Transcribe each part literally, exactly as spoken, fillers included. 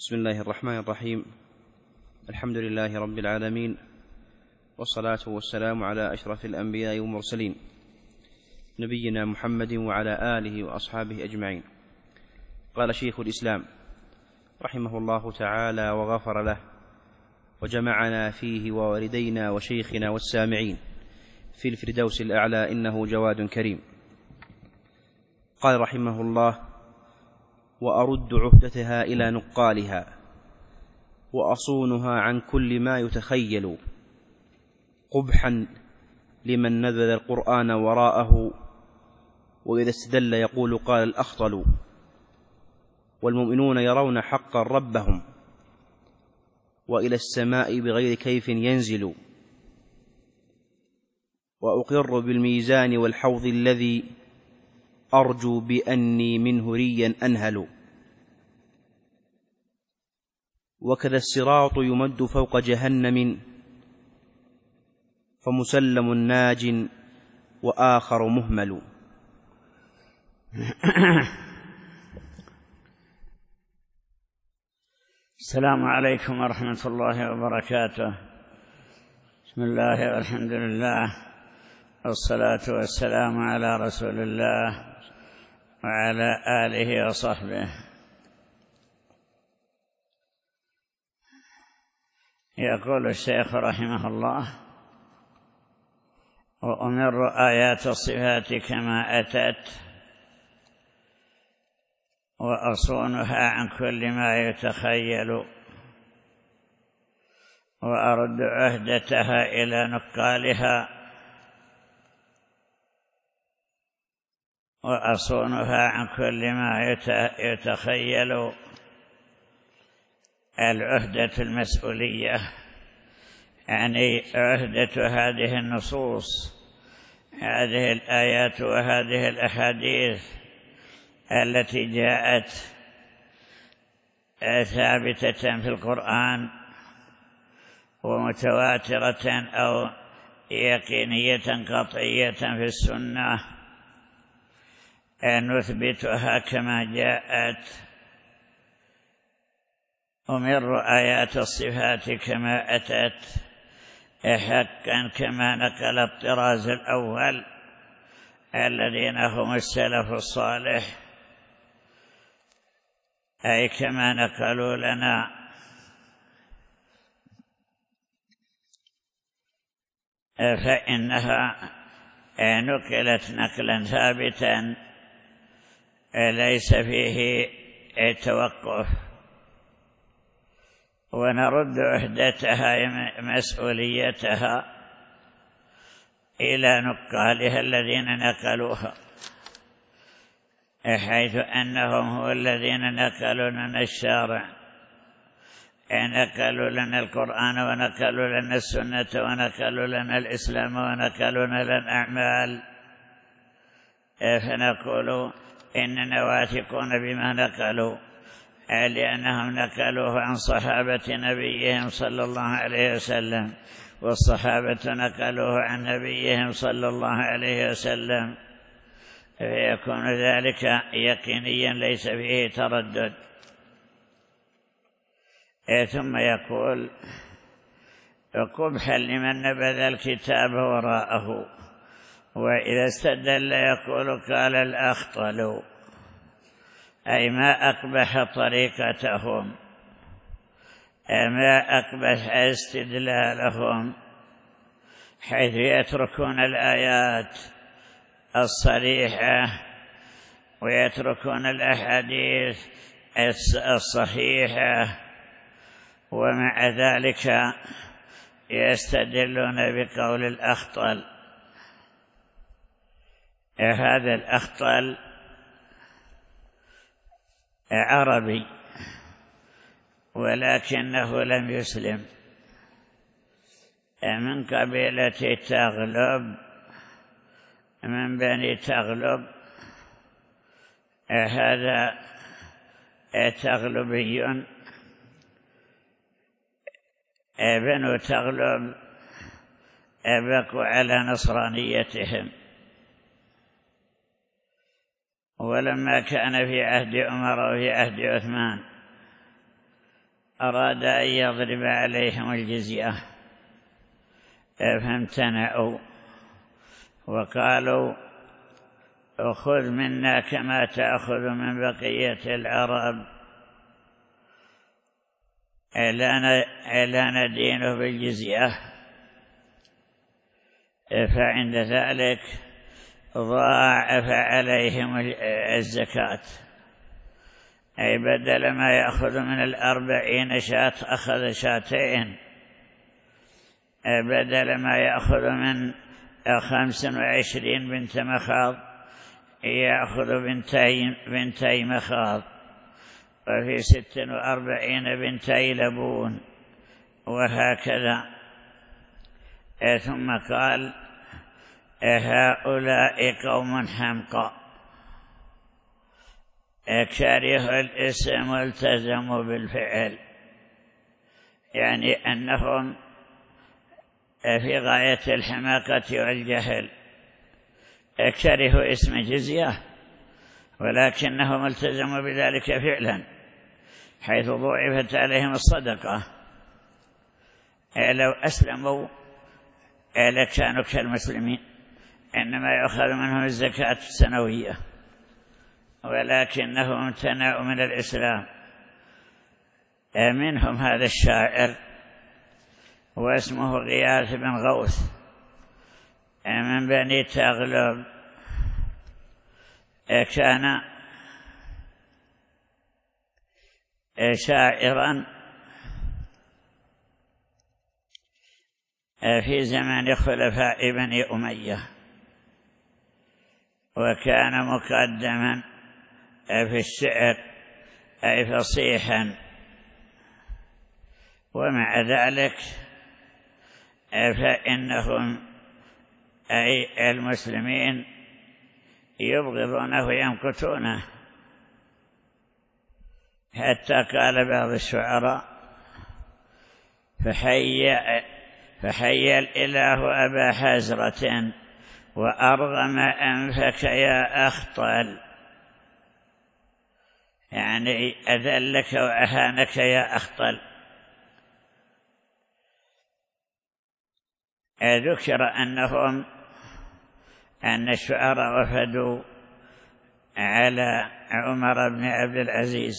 بسم الله الرحمن الرحيم. الحمد لله رب العالمين، والصلاة والسلام على أشرف الأنبياء والمرسلين نبينا محمد وعلى آله وأصحابه أجمعين. قال شيخ الإسلام رحمه الله تعالى وغفر له، وجمعنا فيه ووالدينا وشيخنا والسامعين في الفردوس الأعلى، إنه جواد كريم. قال رحمه الله: وأرد عهدتها إلى نقالها، وأصونها عن كل ما يتخيل، قبحا لمن نذل القرآن وراءه، وإذا استدل يقول قال الأخطل. والمؤمنون يرون حقا ربهم، وإلى السماء بغير كيف ينزل. وأقر بالميزان والحوض الذي أرجو بأني منه ريا أنهل. وكذا الصراط يمد فوق جهنم، فمسلم ناج وآخر مهمل. السلام عليكم ورحمة الله وبركاته. بسم الله والحمد لله، والصلاة والسلام على رسول الله وعلى آله وصحبه. يقول الشيخ رحمه الله: وأمر آيات الصفات كما أتت، وأصونها عن كل ما يتخيل، وأرد عهدتها إلى نقالها، وأصونها عن كل ما يتخيل. العهدة المسؤولية، يعني عهدة هذه النصوص، هذه الآيات وهذه الأحاديث التي جاءت ثابتة في القرآن ومتواترة أو يقينية قطعية في السنة، أن نثبتها كما جاءت. أمر آيات الصفات كما أتت حقا، كما نقل الطراز الأول الذين هم السلف الصالح، أي كما نقلوا لنا. فإنها نقلت نقلا ثابتا ليس فيه توقف. ونرد عهدتها مسؤوليتها إلى نقالها الذين نقلوها، حيث أنهم هم الذين نقلوا لنا الشارع، نقلوا لنا القرآن ونقلوا لنا السنة ونقلوا لنا الإسلام ونقلوا لنا الأعمال. فنقول إننا واثقون بما نقلوا، لأنهم نقلوه عن صحابة نبيهم صلى الله عليه وسلم، والصحابة نقلوه عن نبيهم صلى الله عليه وسلم، فيكون ذلك يقينيا ليس فيه تردد. ثم يقول: قبحا لمن نبذ الكتاب وراءه، وإذا استدل يقول قال الأخطل، أي ما أقبح طريقتهم، ما أقبح استدلالهم، حيث يتركون الآيات الصريحة ويتركون الأحاديث الصحيحة، ومع ذلك يستدلون بقول الأخطل. هذا الأخطل عربي، ولكنه لم يسلم، من قبيلة تغلب، من بني تغلب. هذا تغلبي، بنو تغلب بقوا على نصرانيتهم، ولما كان في عهد عمر وفي عهد عثمان أراد أن يضرب عليهم الجزية فامتنعوا وقالوا خذ منا كما تأخذ من بقية العرب، لا ندينه بالجزية. فعند ذلك ضاعف عليهم الزكاة، أي بدل ما يأخذ من الأربعين شاة أخذ شاتين، بدل ما يأخذ من خمس وعشرين بنت مخاض يأخذ بنتي, بنتي مخاض، وفي ست وأربعين بنتي لبون، وهكذا. ثم قال هؤلاء قوم حمقى كرهوا الاسم والتزموا بالفعل، يعني أنهم في غاية الحماقة والجهل، كرهوا اسم جزية ولكنهم التزموا بذلك فعلا، حيث ضوعفت عليهم الصدقة. لو أسلموا لكانوا كالمسلمين، إنما يؤخذ منهم الزكاة السنوية، ولكنهم امتنعوا من الإسلام. منهم هذا الشاعر واسمه غياث بن غوث من بني تغلب، كان شاعرا في زمان خلفاء بني أمية، وكان مقدما في الشعر أي فصيحا، ومع ذلك فإنهم أي المسلمين يبغضونه ويمقتونه، حتى قال بعض الشعراء فحي, فحي الإله أبا حزرة وأرغم أنفك يا أخطل، يعني أذلك وأهانك يا أخطل. ذكر أنهم أن الشعراء وفدوا على عمر بن عبد العزيز،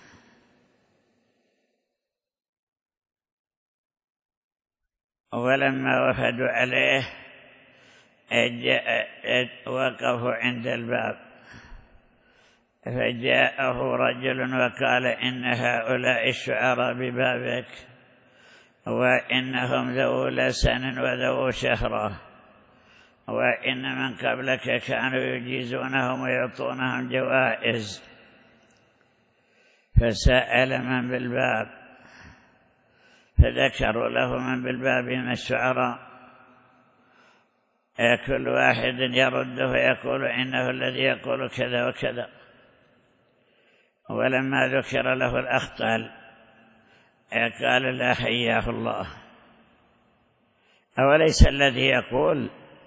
ولما وفدوا عليه وقفوا عند الباب، فجاءه رجل وقال إن هؤلاء الشعراء ببابك، وإنهم ذو لسن وذو شهرة، وإن من قبلك كانوا يجيزونهم ويعطونهم جوائز. فسأل من بالباب، فذكروا له من بالباب من الشعراء، كل واحد يرده ويقول إنه الذي يقول كذا وكذا. ولما ذكر له الأخطل قال لا حياه الله، أوليس الذي يقول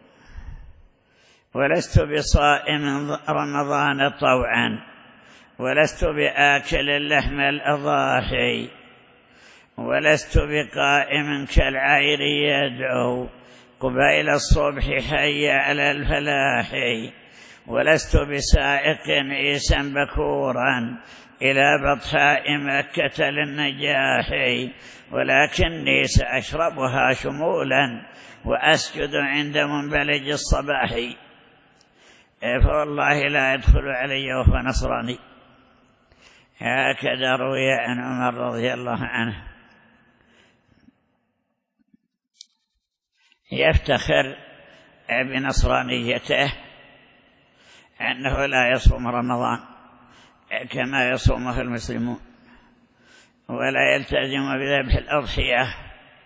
ولست بصائم رمضان طوعا ولست بآكل اللحم الأضاحي ولست بقائم كالعير يدعو قبيل الصبح حي على الفلاح ولست بسائق عيسا بكورا إلى بطحاء مكة للنجاح ولكني سأشربها شمولا وأسجد عند منبلج الصباح فوالله لا يدخل علي وهو نصراني. هكذا روي عن عمر رضي الله عنه. يفتخر بنصرانيته أنه لا يصوم رمضان كما يصومه المسلمون، ولا يلتزم بذبح الأضحية،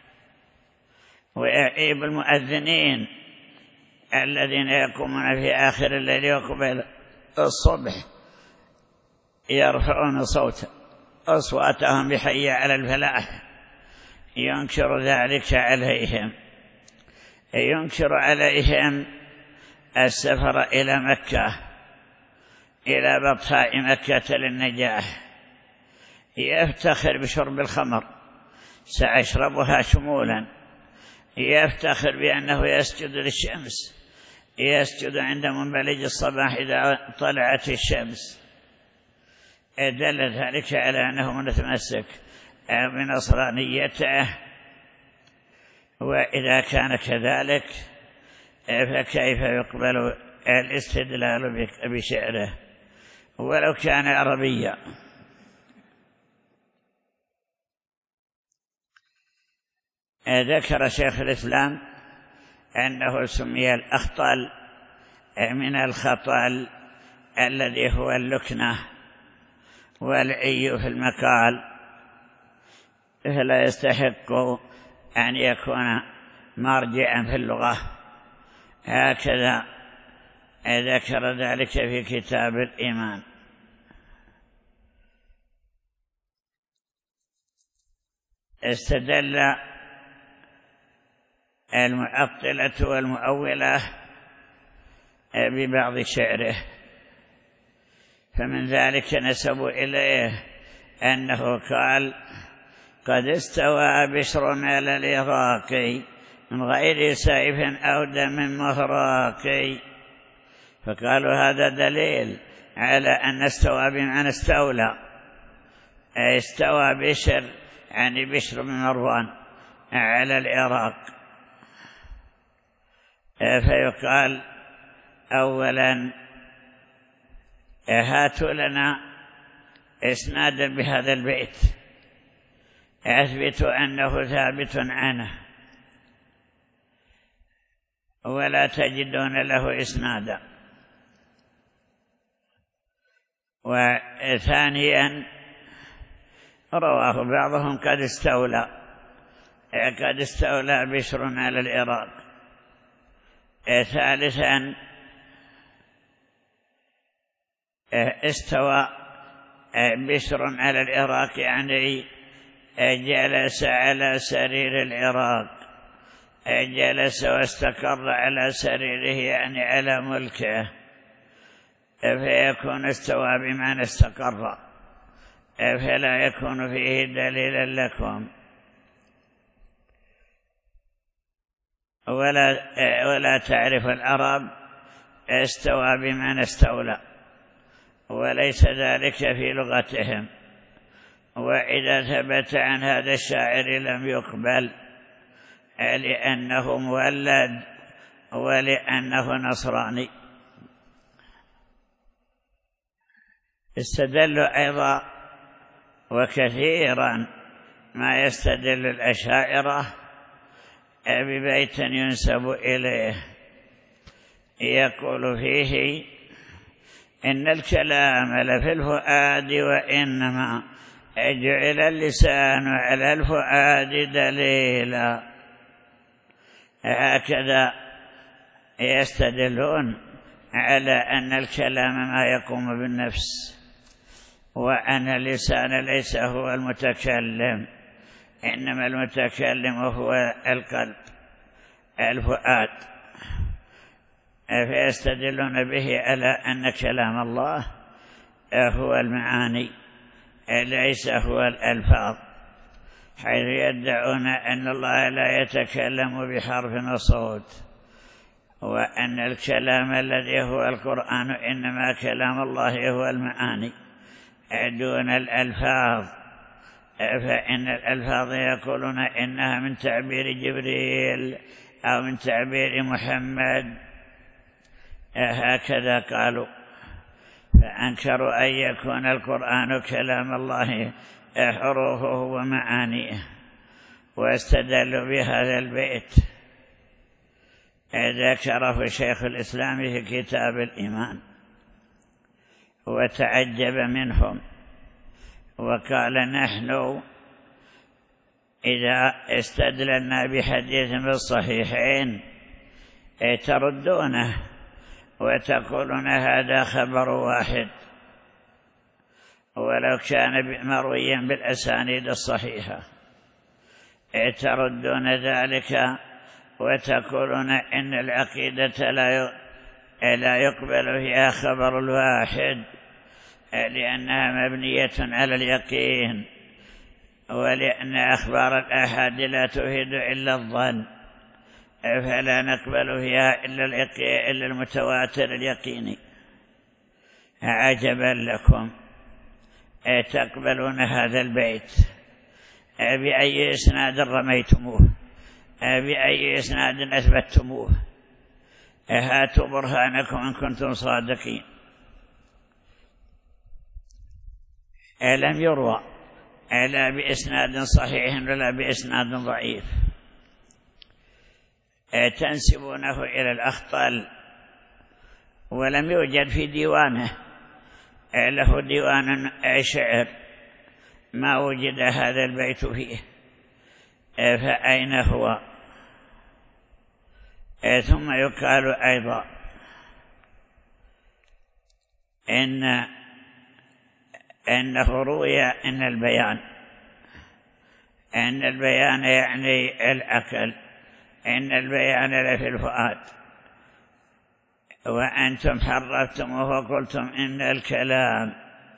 ويعيب المؤذنين الذين يقومون في آخر الليل وقبل الصبح يرفعون صوت أصواتهم بحي على الفلاح، ينكر ذلك عليهم، ينكر عليهم السفر إلى مكة إلى بطحاء مكة للنجاح، يفتخر بشرب الخمر، سأشربها شمولا. يفتخر بأنه يسجد للشمس، يسجد عند منبلج الصباح إذا طلعت الشمس. دل ذلك على أنه متمسك بنصرانيته. وإذا كان كذلك فكيف يقبل الاستدلال بشعره ولو كان عربيا؟ ذكر شيخ الإسلام أنه سمي الأخطل من الخطل الذي هو اللكنة والعي في المقال، فلا يستحق أن يكون مرجعا في اللغة. هكذا ذكر ذلك في كتاب الإيمان. استدل المعطلة والمؤولة ببعض شعره، فمن ذلك نسبوا إليه أنه قال: قد استوى بشر على العراق من غير سيف أو دم مهراق. فقالوا هذا دليل على أن استوى بمعنى استولى، استوى بشر يعني بشر بن مروان على العراق. فيقال أولا هاتوا لنا إسنادا بهذا البيت أثبتوا أنه ثابت عنه، ولا تجدون له إسنادا. وثانيا رواه بعضهم قد استولى قد استولى بشر على العراق. ثالثا استوى بشر على العراق يعني جلس على سرير العراق، جلس واستقر على سريره يعني على ملكه، فيكون استوى بمعنى استقر، فلا يكون فيه دليلا لكم. ولا, ولا تعرف العرب استوى بمعنى استولى، وليس ذلك في لغتهم. وإذا ثبت عن هذا الشاعر لم يقبل، لأنه مولد ولأنه نصراني. استدلوا أيضا وكثيرا ما يستدل الأشاعرة ببيت ينسب إليه يقول فيه: إن الكلام لفي الفؤاد وإنما جعل اللسان على الفؤاد دليلا. هكذا يستدلون على أن الكلام ما يقوم بالنفس، وأن اللسان ليس هو المتكلم، إنما المتكلم هو القلب الفؤاد. فيستدلون به على أن كلام الله هو المعاني ليس هو الألفاظ، حيث يدعون أن الله لا يتكلم بحرف وصوت، وأن الكلام الذي هو القرآن إنما كلام الله هو المعاني دون الألفاظ. فإن الألفاظ يقولون إنها من تعبير جبريل أو من تعبير محمد، هكذا قالوا. فأنكروا أن يكون القرآن كلام الله حروفه ومعانيه، واستدلوا بهذا البيت ذكره شيخ الإسلام في كتاب الإيمان، وتعجب منهم وقال: نحن إذا استدللنا بحديث في الصحيحين تردونه وتقولون هذا خبر واحد، ولو كان مرويا بالأسانيد الصحيحة تردون ذلك وتقولون إن العقيدة لا لا يقبل فيها خبر الواحد، لأنها مبنية على اليقين، ولأن أخبار الآحاد لا تفيد إلا الظن، فلا نقبل فيها إلا المتواتر اليقيني. عجبا لكم تقبلون هذا البيت بأي إسناد رميتموه، بأي إسناد أثبتموه، هاتوا برهانكم إن كنتم صادقين. لم يروى لا بإسناد صحيح ولا بإسناد ضعيف، تنسبونه إلى الأخطل، ولم يوجد في ديوانه له ديوان شعر ما وجد هذا البيت فيه، فأين هو؟ ثم يقال أيضا إن إنه روي إن البيان إن البيان يعني العقل، إن البيان لفي الفؤاد، وأنتم حرفتموه وقلتم إن الكلام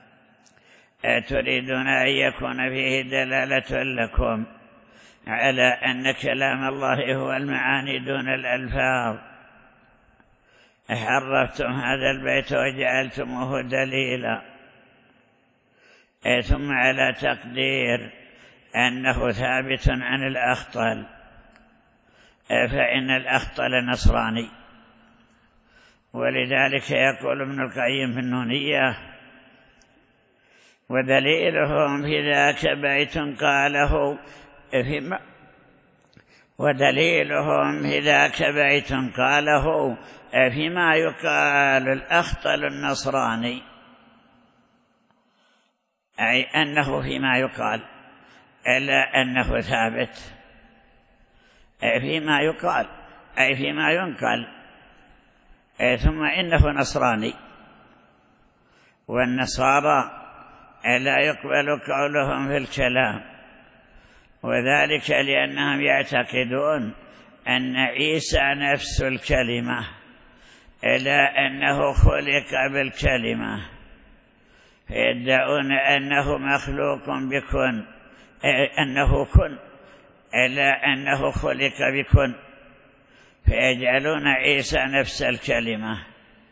تريدون أن يكون فيه دلالة لكم على أن كلام الله هو المعاني دون الألفاظ، حرفتم هذا البيت وجعلتموه دليلا، ثم على تقدير أنه ثابت عن الأخطل، فإن الأخطل نصراني، ولذلك يقول ابن القيم في النونية: ودليلهم في ذاك بيت قاله فيما ودليلهم في ذاك بيت قاله فيما يقال الأخطل النصراني، أي أنه فيما يقال إلا أنه ثابت، فيما يقال أي فيما ينقل، ثم إنه نصراني، والنصارى لا يقبل قولهم في الكلام، وذلك لأنهم يعتقدون أن عيسى نفس الكلمة، إلا أنه خلق بالكلمة، فيدعون أنه مخلوق بكن، أنه كن، إلا أنه خلق بكن، فيجعلون عيسى نفس الكلمة.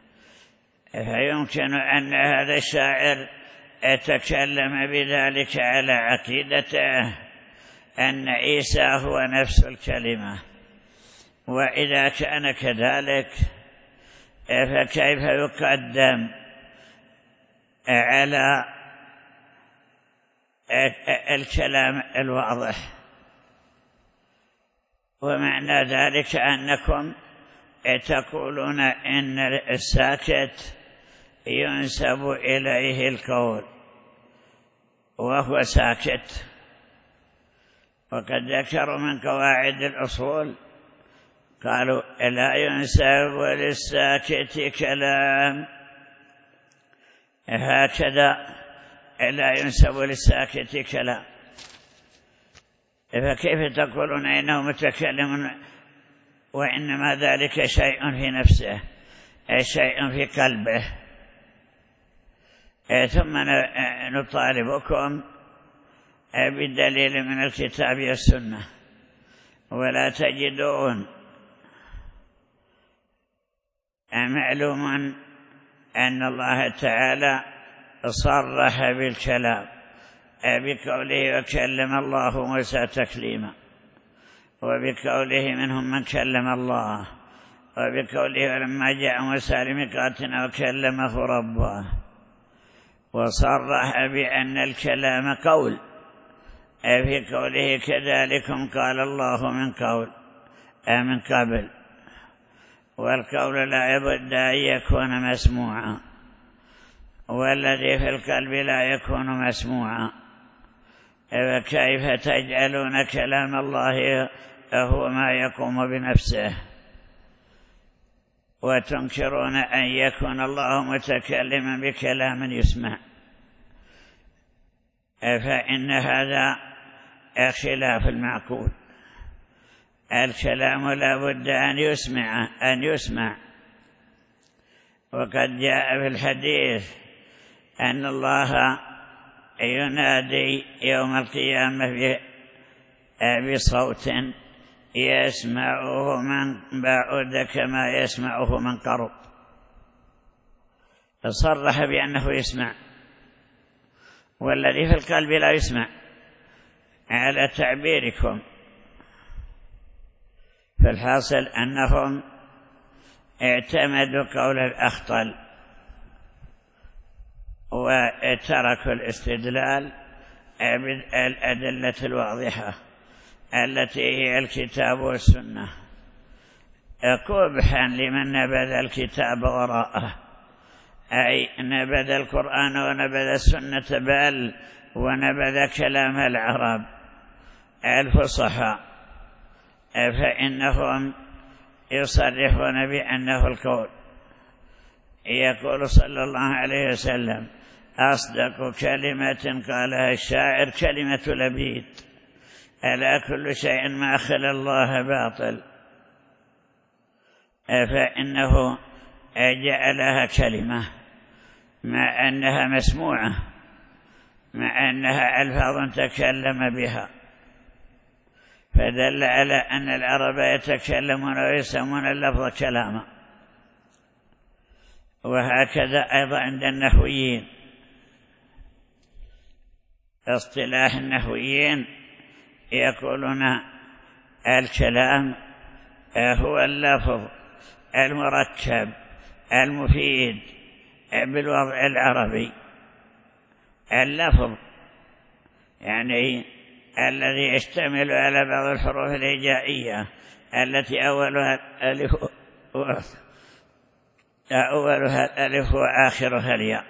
فيمكن أن هذا الشاعر يتكلم بذلك على عقيدته أن عيسى هو نفس الكلمة، وإذا كان كذلك فكيف يقدم على الكلام الواضح؟ ومعنى ذلك أنكم تقولون إن الساكت ينسب إليه القول وهو ساكت، وقد ذكروا من قواعد الأصول قالوا لا ينسب للساكت كلام، هكذا لا ينسب للساكت كلام، فكيف تقولون إنه متكلم وإنما ذلك شيء في نفسه، شيء في قلبه؟ ثم نطالبكم بالدليل من الكتاب والسنة، ولا تجدون. معلوم أن الله تعالى صرح بالكلام بقوله وكلم الله موسى تكليما، وبقوله منهم من كلم الله، وبقوله ولما جاء موسى لميقاتنا وكلمه ربه، وصرح بأن الكلام قول في قوله كذلكم قال الله من قول من قبل، والقول لا يبد أن يكون مسموعا، والذي في القلب لا يكون مسموعا، فكيف تجعلون كلام الله هو ما يقوم بنفسه، وتنكرون أن يكون الله متكلما بكلام يسمع؟ فإن هذا خلاف المعقول. الكلام لا بد أن يسمع أن يسمع وقد جاء في الحديث أن الله ينادي يوم القيامة بصوت يسمعه من بعد كما يسمعه من قرب. فصرح بأنه يسمع، والذي في القلب لا يسمع على تعبيركم. فالحاصل أنهم اعتمدوا قول الأخطل وتركوا الاستدلال بالأدلة الواضحة التي هي الكتاب والسنة، قبحا لمن نبذ الكتاب وراءه، أي نبذ القرآن ونبذ السنة، بل ونبذ كلام العرب الفصحاء، فإنهم يصرحون بأنه القول. يقول صلى الله عليه وسلم: أصدق كلمة قالها الشاعر كلمة لبيد، ألا كل شيء ما خلا الله باطل. فإنه جعلها كلمة مع أنها مسموعة، مع أنها ألفاظ تكلم بها، فدل على أن العرب يتكلمون ويسمون اللفظ كلاما. وهكذا أيضا عند النحويين، اصطلاح النحويين يقولون الكلام هو اللفظ المركب المفيد بالوضع العربي، اللفظ يعني الذي يشتمل على بعض الحروف الهجائية التي أولها الألف أولها الألف وآخرها الياء.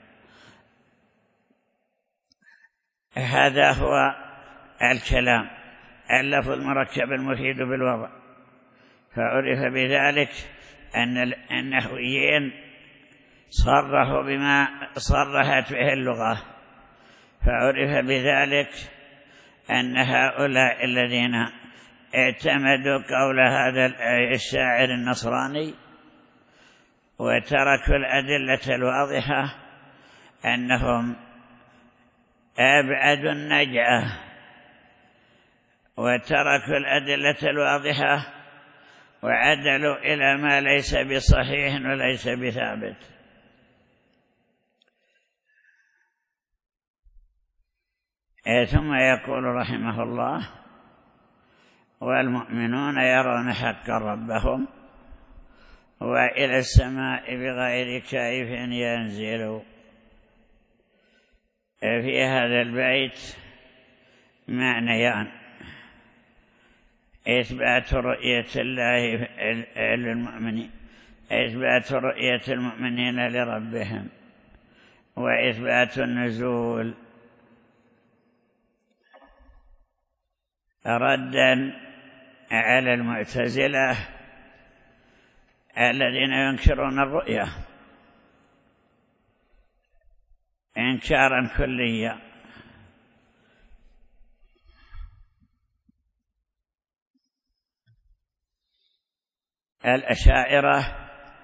هذا هو الكلام، اللفظ المركب المفيد بالوضع. فعرف بذلك أن النحويين صرحوا بما صرحت به اللغة، فعرف بذلك أن هؤلاء الذين اعتمدوا قول هذا الشاعر النصراني وتركوا الأدلة الواضحة أنهم أبعدوا النجعة، وتركوا الأدلة الواضحة وعدلوا إلى ما ليس بصحيح وليس بثابت. ثم يقول رحمه الله: والمؤمنون يرون حقا ربهم وإلى السماء بغير كيف ينزلوا. في هذا البيت معنيان: إثبات رؤية الله للمؤمنين، إثبات رؤية المؤمنين لربهم، وإثبات النزول، ردا على المعتزلة الذين ينكرون الرؤية إنكارا كليا. الأشاعرة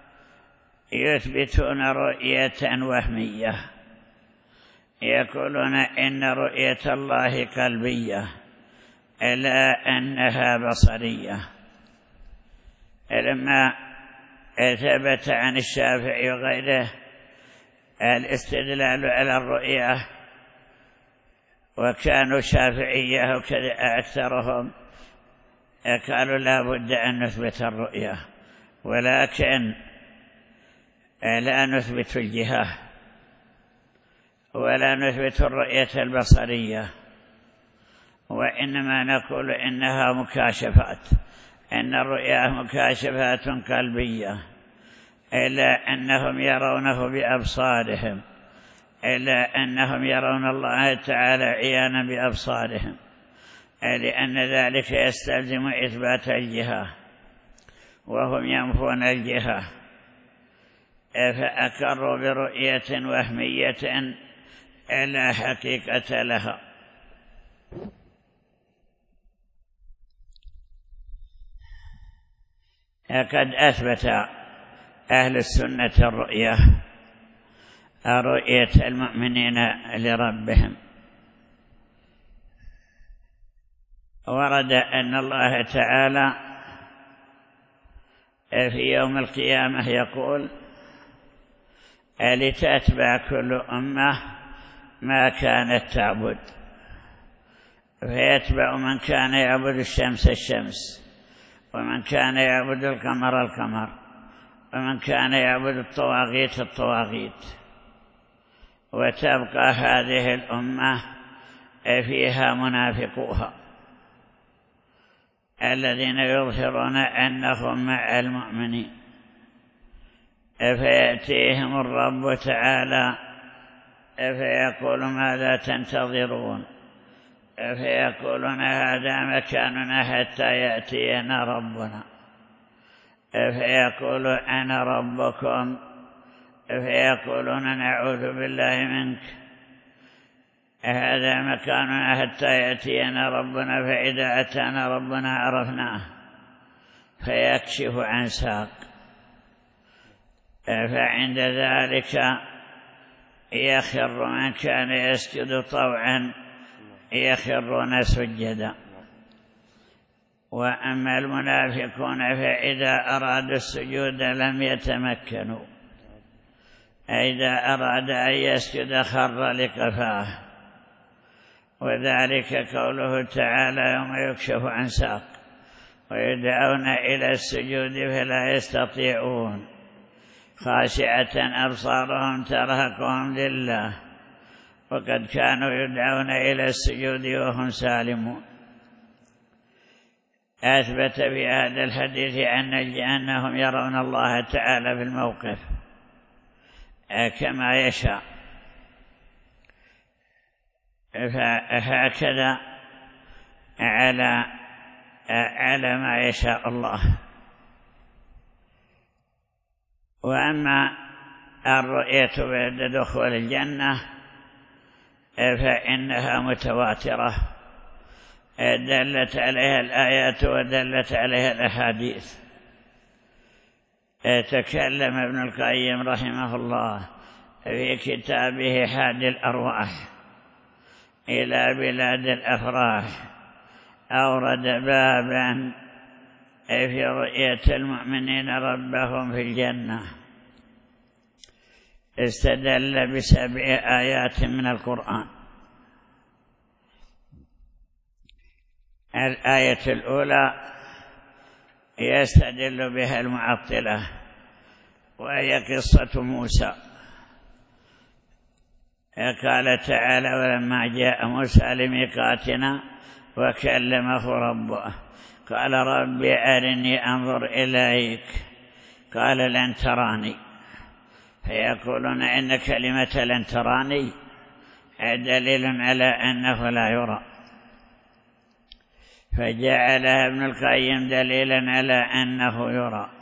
يثبتون رؤية وهمية، يقولون إن رؤية الله قلبية إلا أنها بصرية. لما ثبت عن الشافعي وغيره الاستدلال على الرؤية، وكانوا شافعية وكذا أكثرهم، قالوا لا بد أن نثبت الرؤية، ولكن لا نثبت الجهة ولا نثبت الرؤية البصرية، وإنما نقول إنها مكاشفات، إن الرؤيا مكاشفات قلبية، إلا أنهم يرونه بأبصارهم، إلا أنهم يرون الله تعالى عيانا بأبصارهم، لأن ذلك يستلزم إثبات الجهة وهم ينفون الجهة، فأقروا برؤية وهمية لا حقيقة لها. قد أثبت أهل السنة الرؤية رؤية المؤمنين لربهم. ورد أن الله تعالى في يوم القيامة يقول: لتتبع كل أمة ما كانت تعبد، فيتبع من كان يعبد الشمس الشمس، ومن كان يعبد القمر القمر، ومن كان يعبد الطواغيت الطواغيت، وتبقى هذه الأمة فيها منافقوها الذين يظهرون أنهم مع المؤمنين، فيأتيهم الرب تعالى فيقول: ماذا تنتظرون؟ فيقولون: هذا مكاننا حتى يأتينا ربنا. فيقول: أنا ربكم. فيقولون: نعوذ بالله منك، هذا مكاننا حتى يأتينا ربنا، فإذا أتانا ربنا عرفناه فيكشف عن ساق. فعند ذلك يخر من كان يسجد طوعا يخرون سجدا. وأما المنافقون فإذا أرادوا السجود لم يتمكنوا، إذا أراد أن يسجد خر لقفاه. وذلك قوله تعالى: يوم يكشف عن ساق ويدعون إلى السجود فلا يستطيعون، خاشعة أبصارهم ترهقهم ذلة، وقد كانوا يدعون إلى السجود وهم سالمون. أثبت في هذا الحديث أنهم يرون الله تعالى في الموقف كما يشاء، فهكذا على على ما يشاء الله. وأما الرؤية بعد دخول الجنة فإنها متواترة، دلت عليها الآيات ودلت عليها الأحاديث. تكلم ابن القيم رحمه الله في كتابه حاد الأرواح إلى بلاد الأفراح، أورد بابا في رؤية المؤمنين ربهم في الجنة، استدل بسبع آيات من القرآن. الآية الأولى يستدل بها المعطلة، وهي قصة موسى. قال تعالى: ولما جاء موسى لميقاتنا وكلمه ربه قال: رب أرني أنظر إليك، قال: لن تراني. فيقولون إن كلمة لن تراني دليل على أنه لا يرى، فجعلها ابن القيم دليلا على أنه يرى.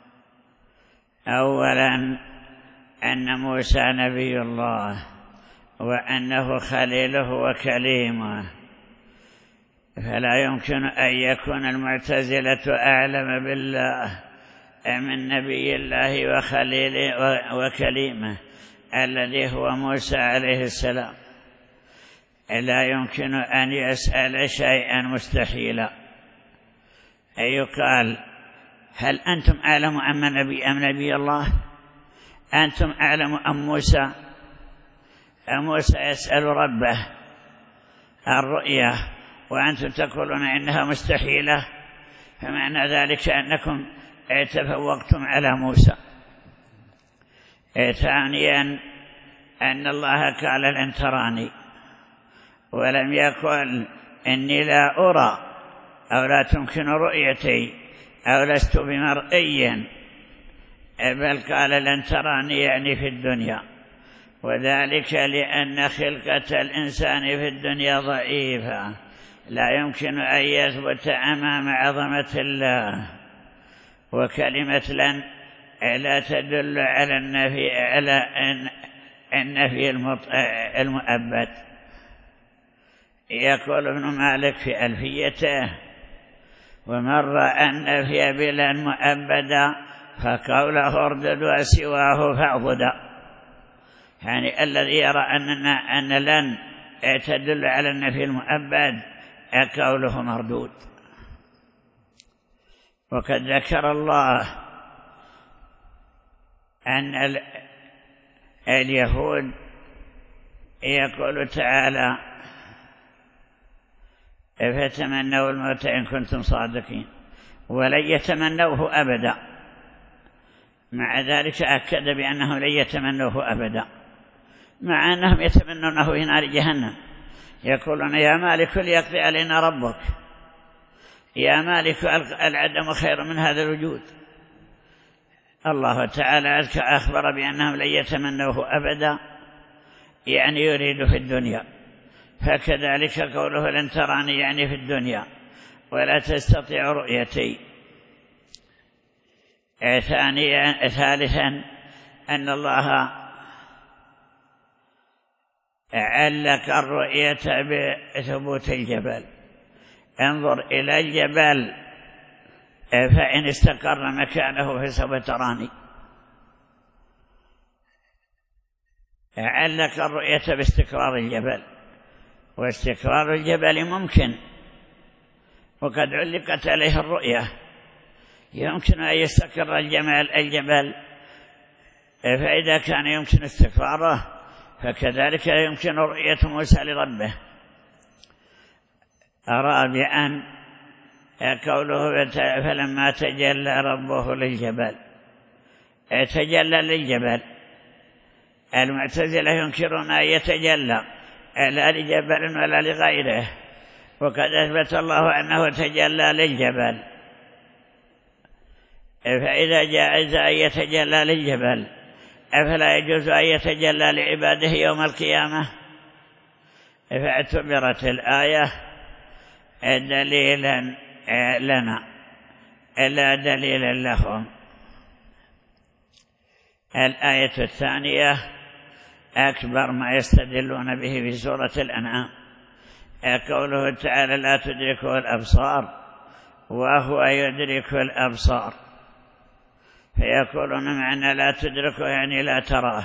أولا أن موسى نبي الله، وأنه خليله وكليمه، فلا يمكن أن يكون المعتزلة أعلم بالله من نبي الله وخليله وكليمه الذي هو موسى عليه السلام. لا يمكن أن يسأل شيئا مستحيلا. أي يقال: هل أنتم أعلم أم نبي أم نبي الله؟ أنتم أعلم أم موسى؟ موسى يسأل ربه الرؤيا وأنتم تقولون إنها مستحيلة، فمعنى ذلك أنكم تفوقتم على موسى. ثانيا أن الله قال: لن تراني، ولم يقل إني لا أرى أو لا تمكن رؤيتي أو لست بمرئي، بل قال: لن تراني يعني في الدنيا. وذلك لأن خلقة الإنسان في الدنيا ضعيفة، لا يمكن أن يثبت أمام عظمة الله. وكلمة لن لا تدل على النفي على النفي المؤبد. يقول ابن مالك في ألفيته: ومر النفي بلا مؤبدا فقوله اردد وسواه فاعبدا. يعني الذي يرى أننا أن لن تدل على النفي المؤبد قوله مردود. وقد ذكر الله أن اليهود يقول تعالى فتمنوا الموت إن كنتم صادقين ولن يتمنوه أبدا، مع ذلك أكد بأنهم لن يتمنوه أبدا، مع أنهم يتمنونه في نار جهنم، يقولون يا مالك ليقضي علينا ربك، يا مالك العدم خير من هذا الوجود. الله تعالى أخبر بأنهم لن يتمنوه أبدا، يعني يريد في الدنيا، فكذلك قوله لن تراني يعني في الدنيا ولا تستطيع رؤيتي. ثانيا ثالثا أن الله علق الرؤية بثبوت الجبل، انظر إلى الجبل فإن استقر مكانه فسوف تراني. علق الرؤية باستقرار الجبل، واستقرار الجبل ممكن، وقد علقت عليه الرؤية، يمكن أن يستقر الجمال الجبل، فإذا كان يمكن استقراره فكذلك يمكن رؤية موسى لربه. رابعا قوله فلما تجلى ربه للجبل، تجلى للجبل. المعتزلة ينكرون أن يتجلى لا لجبل ولا لغيره، وقد أثبت الله أنه تجلى للجبل، فإذا جاء أن يتجلى للجبل أفلا يجوز أن يتجلى لعباده يوم القيامة؟ فاعتبرت الآية دليلا لنا لا دليلا لهم. الآية الثانية أكبر ما يستدلون به في سورة الأنعام، قوله تعالى لا تدركه الأبصار وهو يدرك الأبصار، فيقولون معنى لا تدركه يعني لا تراه،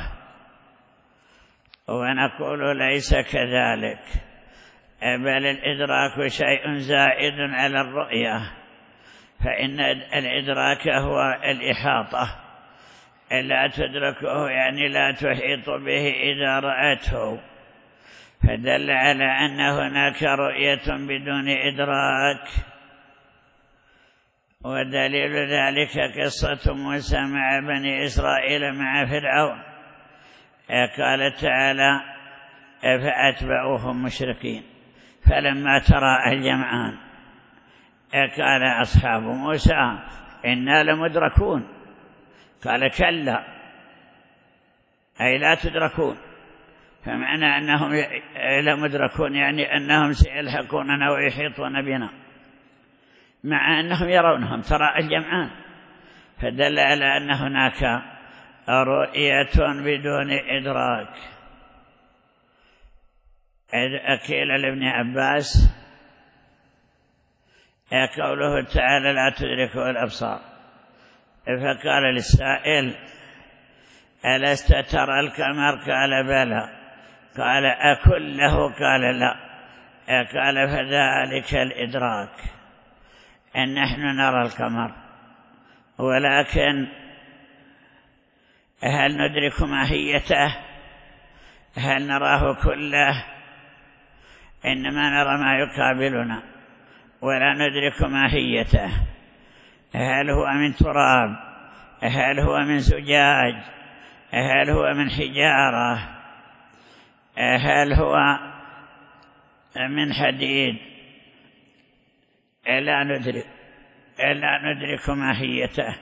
ونقول ليس كذلك، بل الإدراك شيء زائد على الرؤية، فإن الإدراك هو الإحاطة، لا تدركه يعني لا تحيط به إذا رأته، فدل على أن هناك رؤية بدون إدراك. ودليل ذلك قصة موسى مع بني إسرائيل مع فرعون، قال تعالى فأتبعوهم مشركين فلما تراءى الجمعان قال أصحاب موسى إنا لمدركون، قال كلا أي لا تدركون، فمعنى أنهم لمدركون يعني أنهم سيلحقوننا ويحيطون بنا، مع أنهم يرونهم تراءى الجمعان، فدل على أن هناك رؤية بدون إدراك. أكيل لابن عباس قوله تعالى لا تدركه الأبصار، فقال للسائل ألست ترى القمر؟ قال بلى، قال أكله؟ قال لا، قال فذلك الإدراك، أن نحن نرى القمر، ولكن هل ندرك ماهيته؟ هل نراه كله؟ إنما نرى ما يقابلنا ولا ندرك ماهيته. هل هو من تراب؟ هل هو من زجاج؟ هل هو من حجارة؟ هل هو من حديد؟ لا ندرك لا ندرك ماهيته.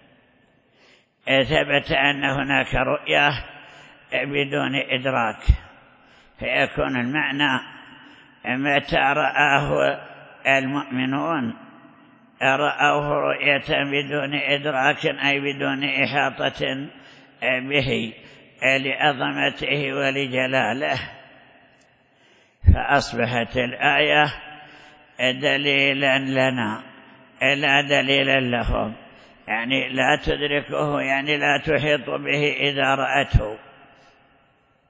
ثبت أن هناك رؤية بدون إدراك، فيكون المعنى متى رآه المؤمنون رأوه رؤية بدون إدراك أي بدون إحاطة به لعظمته ولجلاله، فأصبحت الآية دليلا لنا لا دليلا لهم، يعني لا تدركه يعني لا تحيط به إذا رأته.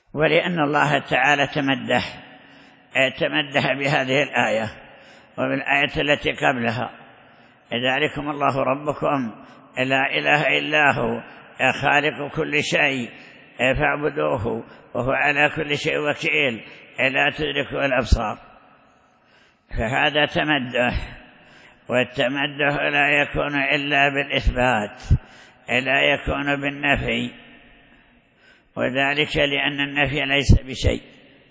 ولأن الله تعالى تمدح تمدح بهذه الآية وبالآية التي قبلها: ذلكم الله ربكم لا إله إلا هو خالق كل شيء فاعبدوه وهو على كل شيء وكيل لا تدركه الأبصار. فهذا تمدح، والتمدح لا يكون إلا بالإثبات، لا يكون بالنفي، وذلك لأن النفي ليس بشيء،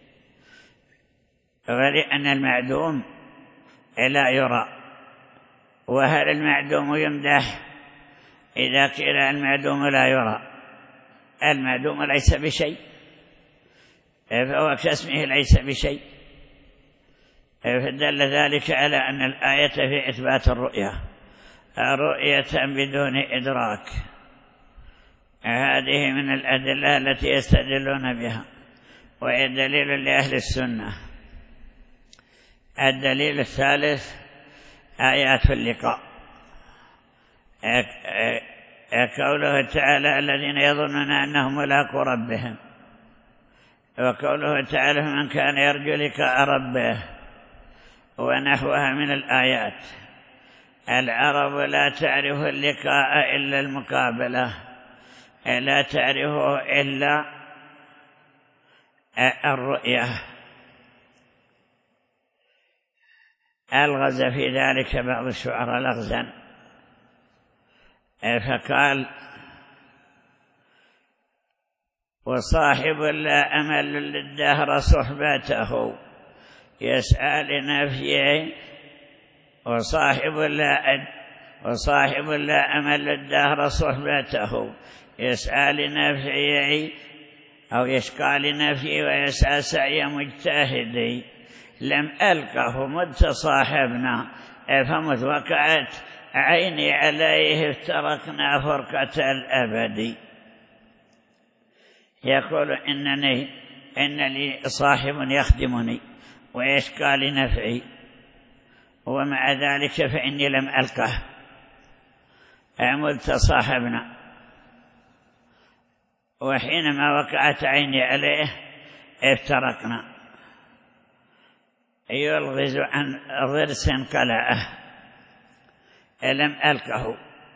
ولأن المعدوم لا يرى. وهل المعدوم يمدح؟ إذا قيل المعدوم لا يرى، المعدوم ليس بشيء، فهو كاسمه ليس بشيء، فدل ذلك على أن الآية في إثبات الرؤية، رؤية بدون إدراك. هذه من الأدلة التي يستدلون بها، وهي دليل لأهل السنة. الدليل الثالث آيات في اللقاء، قوله تعالى: الذين يظنون أنهم ملاقو ربهم، وقوله تعالى: من كان يرجو لقاء ربه، ونحوها من الآيات. العرب لا تعرف اللقاء إلا المقابلة، لا تعرفه إلا الرؤية. ألغز في ذلك بعض الشعراء لغزا، فقال: وصاحب لا أمل للدهر صحبته يسعى لنفيه، وصاحب لا وصاحب لا أمل للدهر صحبته يسعى لنفيه أو يشقى لنفيه ويسعى سعي مجتهدي. لم ألقه مد صاحبنا فمذ وقعت عيني عليه افترقنا فرقة الأبد. يقول: إنني إن لي صاحب يخدمني ويشقى لنفعي، ومع ذلك فإني لم ألقه مد صاحبنا، وحينما وقعت عيني عليه افترقنا. يلغز عن ضرس قلعه، لم ألقه،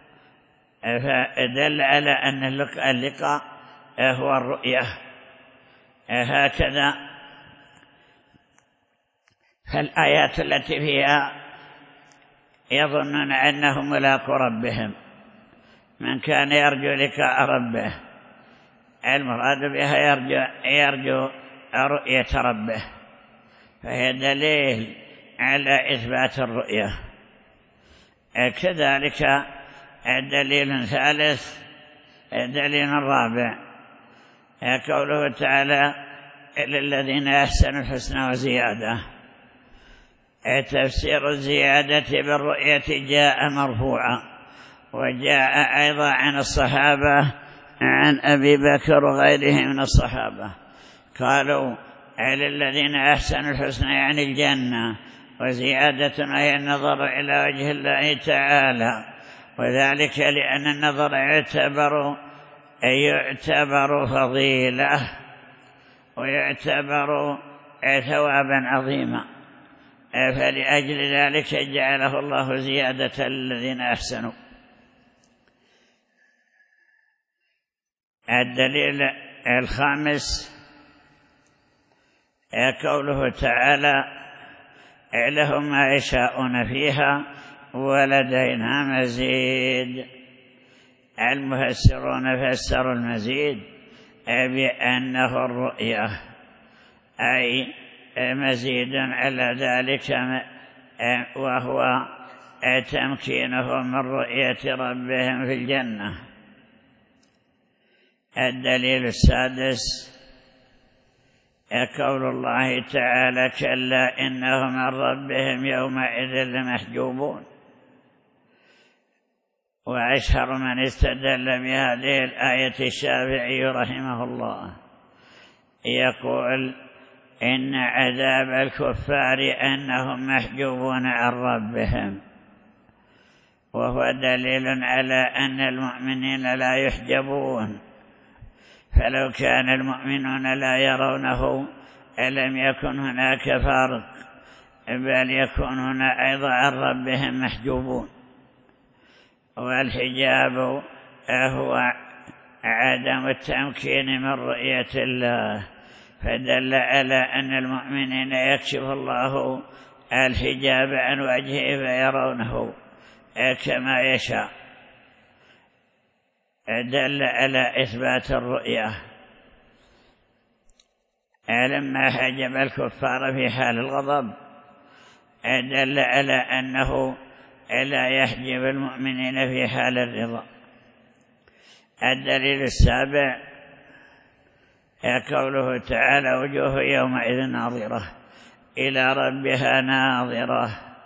فدل على أن اللقاء هو الرؤية. هكذا فالآيات التي فيها يظنون أنهم ملاقو ربهم، من كان يرجو لقاء ربه، المراد بها يرجو, يرجو رؤية ربه، فهي دليل على إثبات الرؤية. كذلك الدليل الثالث الدليل الرابع قوله تعالى: للذين أحسنوا الحسنى وزيادة. تفسير الزيادة بالرؤية جاء مرفوعا، وجاء أيضا عن الصحابة، عن أبي بكر وغيره من الصحابة، قالوا: للذين أحسنوا الحسنى يعني الجنة، وزيادة أي النظر إلى وجه الله تعالى، وذلك لأن النظر يعتبر يعتبر فضيلة ويعتبر ثوابا عظيما، فلأجل ذلك جعله الله زيادة للذين أحسنوا. الدليل الخامس قوله تعالى: لهم ما يشاءون فيها ولدينا مزيد. المفسرون فسروا المزيد بأنه الرؤية، أي مزيد على ذلك، وهو تمكينهم من رؤية ربهم في الجنة. الدليل السادس قول الله تعالى: كلا إنهم عن ربهم يومئذ لمحجوبون. وأشهر من استدل بهذه الآية الشافعي رحمه الله، يقول: إن عذاب الكفار أنهم محجوبون عن ربهم، وهو دليل على أن المؤمنين لا يحجبون، فلو كان المؤمنون لا يرونه لم يكن هناك فارق، بل يكونون أيضا عن ربهم محجوبون. والحجاب هو عدم التمكين من رؤية الله، فدل على أن المؤمنين يكشف الله الحجاب عن وجهه فيرونه كما يشاء، دل على إثبات الرؤية. لما حجب الكفار في حال الغضب دل على أنه لا يحجب المؤمنين في حال الرضا. الدليل السابع قوله تعالى: وجوه يومئذ ناظرة إلى ربها ناظرة.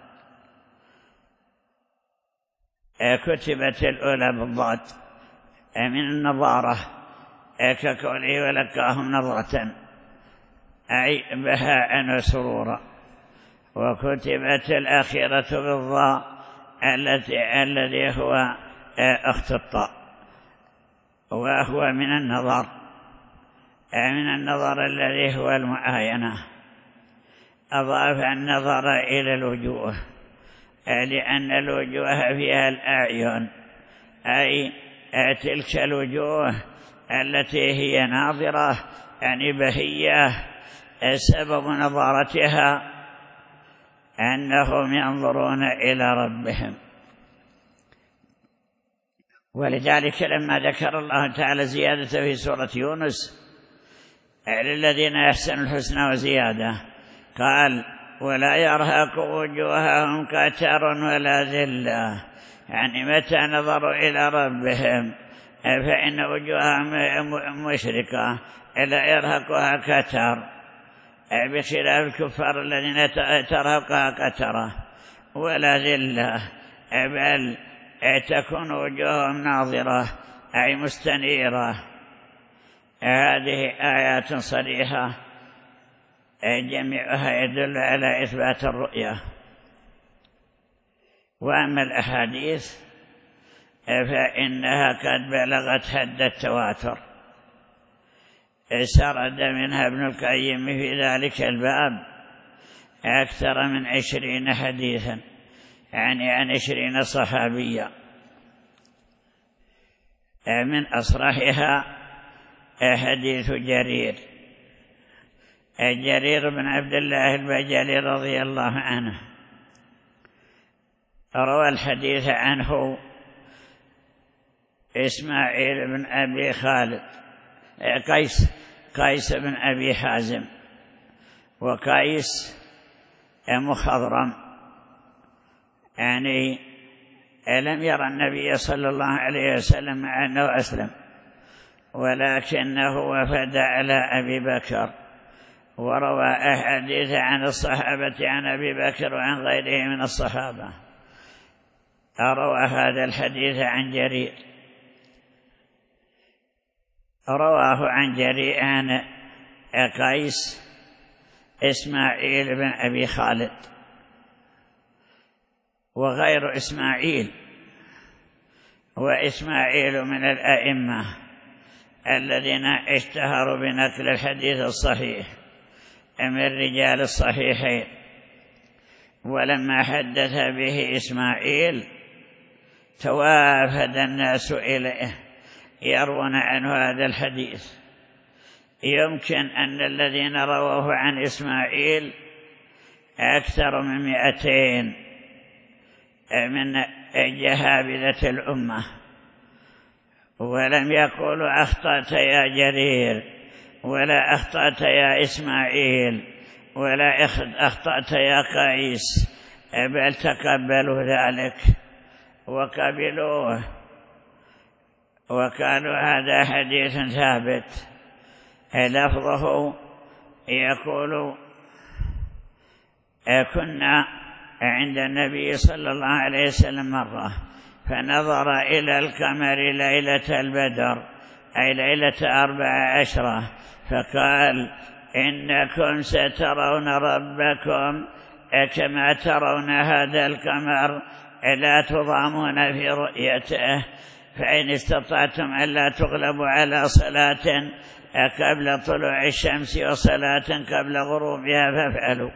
كتبت الأولى بالضاد من النظارة كقوله: ولقاهم نظرة، أي بهاء وسرورا. وكتبت الأخيرة بالضاء التي الذي هو أخت الطاء، وهو من النظر، من النظر الذي هو المعاينة. أضاف النظر إلى الوجوه لأن الوجوه فيها الأعين، أي تلك الوجوه التي هي ناظرة يعني بهية، سبب نظارتها أنهم ينظرون إلى ربهم. ولذلك لما ذكر الله تعالى زيادة في سورة يونس للذين يحسنوا الحسنى وزيادة قال: ولا يرهق وجوههم قتر ولا ذلة، يعني متى نظروا إلى ربهم فإن وجوههم مشرقة لا يرهقها قتر، بخلاف الكفار الذين ترهقها قترة ولا ذلة، بل تكون وجوههم ناظرة أي مستنيرة. هذه آيات صريحة جميعها يدل على إثبات الرؤية. وأما الأحاديث فإنها قد بلغت حد التواتر، سرد منها ابن القيم في ذلك الباب أكثر من عشرين حديثا، يعني عن عشرين صحابيا. من أصرحها حديث جرير جرير بن عبد الله البجلي رضي الله عنه، روى الحديث عنه إسماعيل بن أبي خالد قيس قيس بن أبي حازم، وقيس مخضرم، يعني لم يرى النبي صلى الله عليه وسلم مع أنه أسلم، ولكنه وفد على أبي بكر وروى أحاديث عن الصحابة عن أبي بكر وعن غيره من الصحابة. روى هذا الحديث عن جرير، رواه عن جرير عن قيس إسماعيل بن أبي خالد وغير إسماعيل. وإسماعيل من الأئمة الذين اشتهروا بنقل الحديث الصحيح من رجال الصحيحين، ولما حدث به إسماعيل توافد الناس إليه يروون عنه هذا الحديث. يمكن أن الذين رووه عن إسماعيل أكثر من مئتين من جهابذة الأمة، ولم يقولوا أخطأت يا جرير ولا أخطأت يا إسماعيل ولا أخطأت يا قيس، بل تقبلوا ذلك وقبلوه وقالوا هذا حديث ثابت. لفظه يقول: كنا عند النبي صلى الله عليه وسلم مرة فنظر إلى القمر ليلة البدر أي ليلة أربع عشرة فقال: إنكم سترون ربكم كما ترون هذا القمر لا تضامون في رؤيته فإن استطعتم ألا تغلبوا على صلاة قبل طلوع الشمس وصلاة قبل غروبها فافعلوا.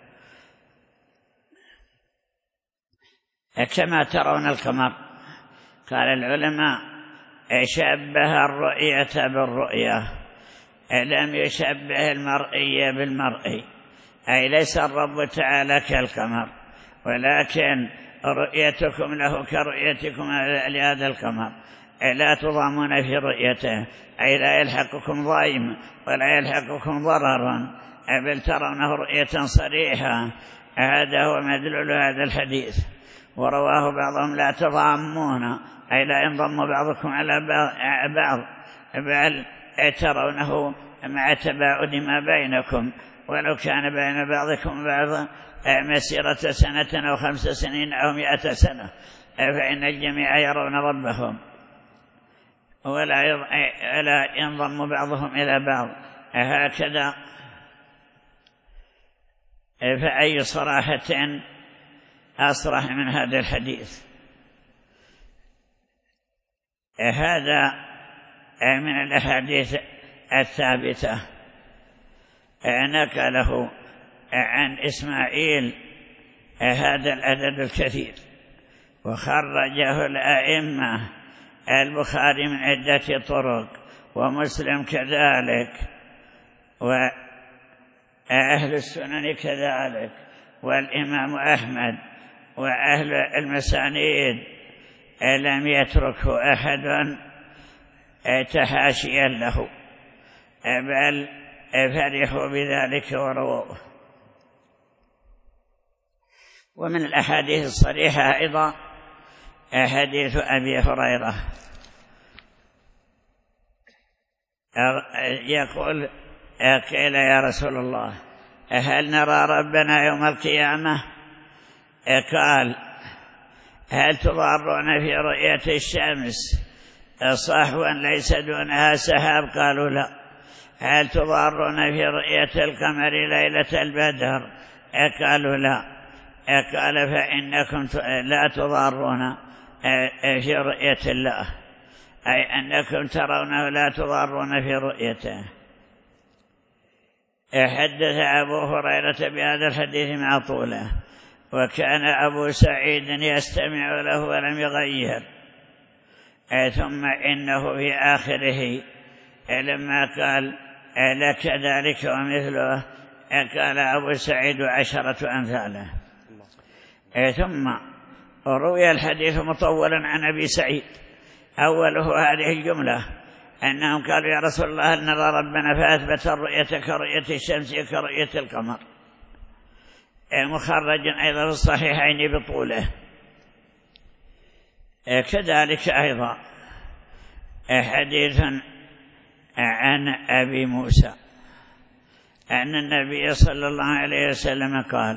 كما ترون القمر، قال العلماء شبه الرؤية بالرؤية، لم يشبه المرئي بالمرئي، أي ليس الرب تعالى كالقمر، ولكن رؤيتكم له كرؤيتكم لهذا القمر، لا تضامون في رؤيته، أي لا يلحقكم ضيم ولا يلحقكم ضرر، بل ترونه رؤية صريحة. هذا هو مدلول هذا الحديث. ورواه بعضهم لا تضامون، أي لا ينضم بعضكم على بعض، بل ترونه مع تباعد ما بينكم، ولو كان بين بعضكم بعض مسيرة سنة أو خمس سنين أو مئة سنة، فإن الجميع يرون ربهم ولا ينضم بعضهم إلى بعض. هكذا فأي صراحة أصرح من هذا الحديث. هذا من الأحاديث الثابتة نقله عن إسماعيل هذا العدد الكثير، وخرجه الأئمة البخاري من عدة طرق، ومسلم كذلك، وأهل السنن كذلك، والإمام أحمد، وأهل المسانيد لم يتركه أحد تحاشيا له، بل فرحوا بذلك ورووه. ومن الأحاديث الصريحة أيضا حديث أبي هريرة يقول: قيل يا رسول الله هل نرى ربنا يوم القيامة؟ قال: هل تضارون في رؤية الشمس صحوا ليس دونها سحاب؟ قالوا لا. هل تضارون في رؤية القمر ليلة البدر؟ قالوا لا. قال: فإنكم لا تضارون في رؤية الله، أي أنكم ترونه لا تضارون في رؤيته. حدث أبو هريرة بهذا الحديث مع طوله، وكان أبو سعيد يستمع له ولم يغير. ثم إنه في آخره لما قال لك ذلك ومثله، قال أبو سعيد عشرة أمثاله. ثم روي الحديث مطولا عن أبي سعيد، أوله هذه الجملة أنهم قالوا: يا رسول الله هل نرى ربنا؟ فأثبت الرؤية كرؤية الشمس كرؤية القمر، مخرج أيضا في الصحيحين بطوله. كذلك أيضا حديث عن أبي موسى أن النبي صلى الله عليه وسلم قال: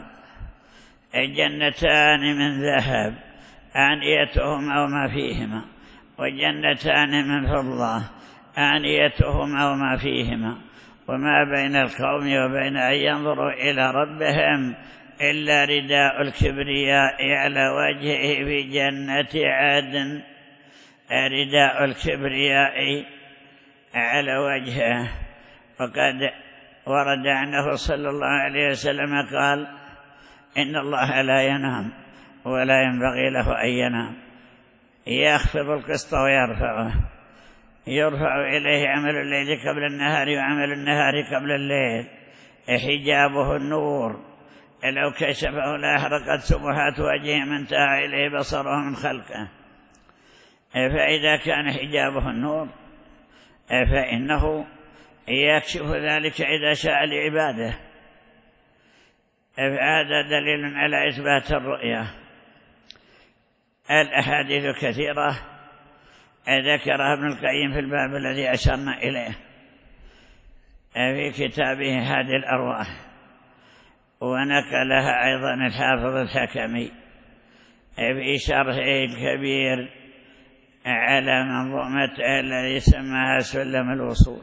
جنتان من ذهب آنيتهما وما فيهما، وجنتان من فضة آنيتهما وما فيهما، وما بين القوم وبين أن ينظروا إلى ربهم إلا رداء الكبرياء على وجهه في جنة عدن. رداء الكبرياء على وجهه. وقد ورد عنه صلى الله عليه وسلم قال: إن الله لا ينام ولا ينبغي له أن ينام، يخفض القسط ويرفعه، يرفع إليه عمل الليل قبل النهار وعمل النهار قبل الليل، حجابه النور، لو كشفه لأحرقت سبحات وجهه من انتهى إليه بصره من خلقه. فإذا كان حجابه النور فإنه يكشف ذلك إذا شاء لعباده. هذا دليل على إثبات الرؤيا. الأحاديث كثيرة ذكرها ابن القيم في الباب الذي أشرنا إليه في كتابه هذه الأرواح، ونقلها أيضا الحافظ الحكمي في شرحه الكبير على منظومته الذي سماها سلم الوصول،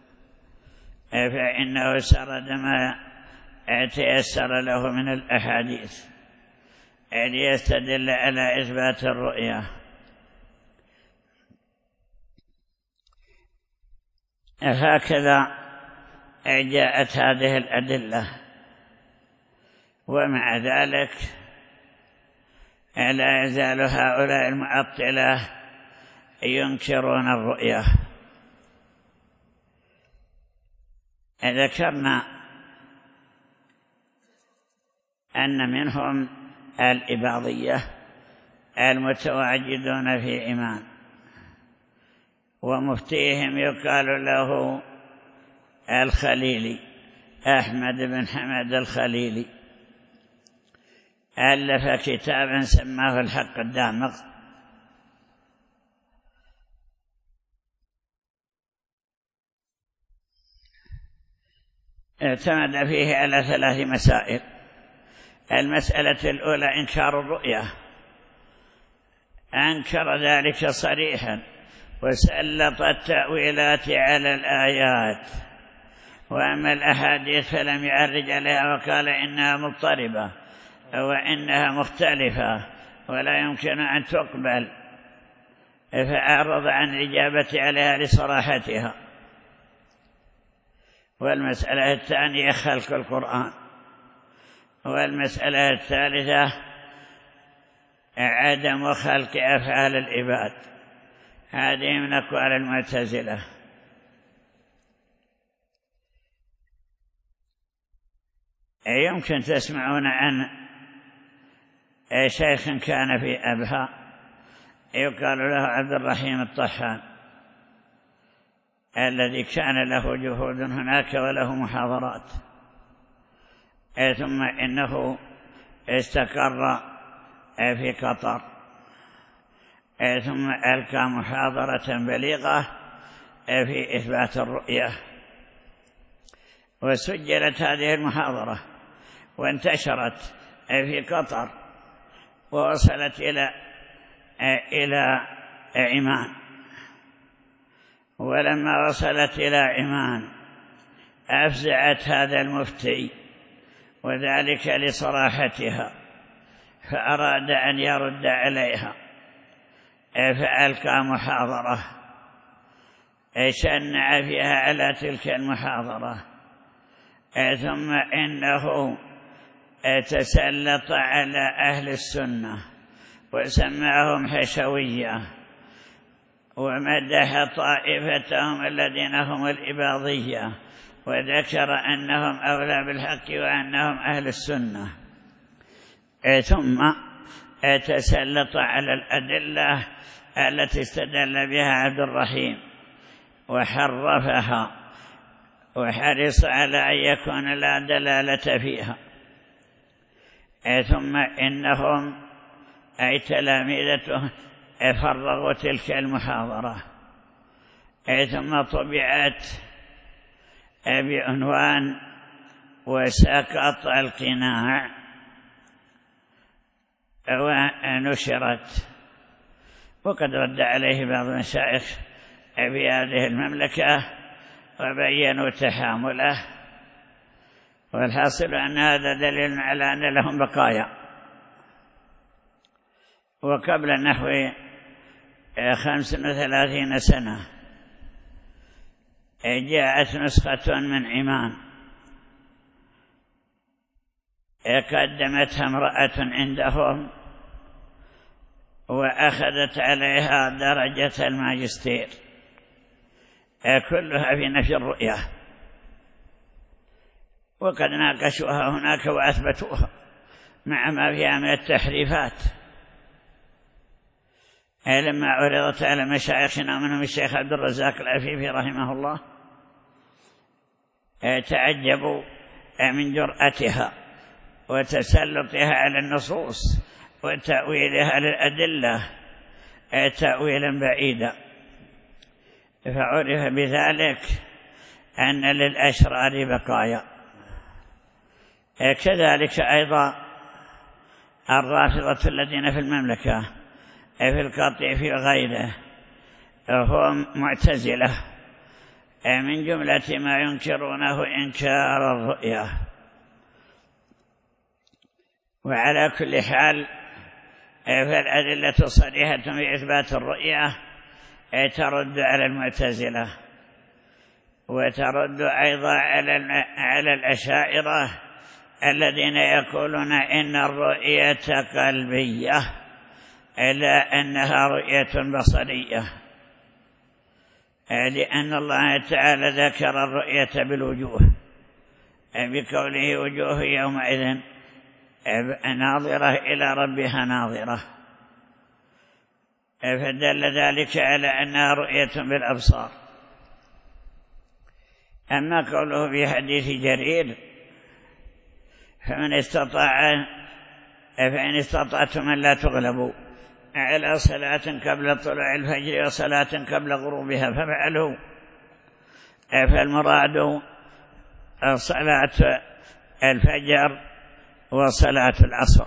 فإنه سرد ما تيسر له من الأحاديث ليستدل على إثبات الرؤيا. هكذا جاءت هذه الأدلة، ومع ذلك لا يزال هؤلاء المعطلة ينكرون الرؤيا. ذكرنا أن منهم الإباضية المتواجدون في عمان، ومفتيهم يقال له الخليلي، أحمد بن حمد الخليلي، ألف كتابا سماه الحق الدامغ، اعتمد فيه على ثلاث مسائل. المسألة الأولى إنكار الرؤيا، أنكر ذلك صريحا وسلط التأويلات على الآيات، وأما الأحاديث فلم يعرج عليها وقال إنها مضطربة وإنها مختلفة ولا يمكن أن تقبل، فأعرض عن الإجابة عليها لصراحتها. والمسألة الثانية خلق القرآن. والمسألة الثالثة عدم خلق أفعال العباد، هذه من أقوال المعتزلة. يمكن تسمعون عن شيخ كان في أبها يقال له عبد الرحيم الطحان، الذي كان له جهود هناك وله محاضرات، ثم إنه استقر في قطر، ثم ألقى محاضرة بليغة في إثبات الرؤية، وسجلت هذه المحاضرة وانتشرت في قطر ووصلت إلى إلى عمان. ولما وصلت إلى عمان أفزعت هذا المفتي، وذلك لصراحتها، فأراد أن يرد عليها، فألقى محاضرة شنع فيها على تلك المحاضرة، ثم إنه تسلط على أهل السنة وسمعهم حشوية، ومدح طائفتهم الذين هم الإباضية، وذكر أنهم أولى بالحق وأنهم أهل السنة، ثم تسلط على الأدلة التي استدل بها عبد الرحيم وحرفها، وحرص على أن يكون لا دلالة فيها. ثم إنهم أي تلاميذته فرغوا تلك المحاضرة، ثم طبعت بعنوان وسقط القناع، ونشرت. وقد رد عليه بعض المشايخ في هذه المملكة وبينوا تحامله، والحاصل أن هذا دليل على أن لهم بقايا. وقبل نحو خمس وثلاثين سنة جاءت نسخة من عمان قدمتها امرأة عندهم وأخذت عليها درجة الماجستير، كلها في نفي الرؤيا، وقد ناقشوها هناك وأثبتوها مع ما فيها من التحريفات. لما عرضت على مشايخنا منهم الشيخ عبد الرزاق العفيفي رحمه الله تعجبوا من جرأتها وتسلطها على النصوص وتأويلها للأدلة تأويلا بعيدا، فعرف بذلك أن للأشرار بقايا. كذلك أيضا الرافضة الذين في المملكة في القطيف وغيره هم معتزلة، من جملة ما ينكرونه إنكار الرؤيا. وعلى كل حال فالأدلة صريحة في إثبات الرؤيا ترد على المعتزلة، وترد أيضا على الأشاعرة الذين يقولون إن الرؤية قلبية إلا أنها رؤية بصرية، لأن الله تعالى ذكر الرؤية بالوجوه بقوله وجوه يومئذ ناظرة إلى ربها ناظرة، فدل ذلك على أنها رؤية بالأبصار. أما قوله في حديث جرير فمن استطاع فإن استطعتم أن لا تغلبوا على صلاة قبل طلوع الفجر وصلاة قبل غروبها ففعلوا، فالمراد صلاة الفجر وصلاة العصر.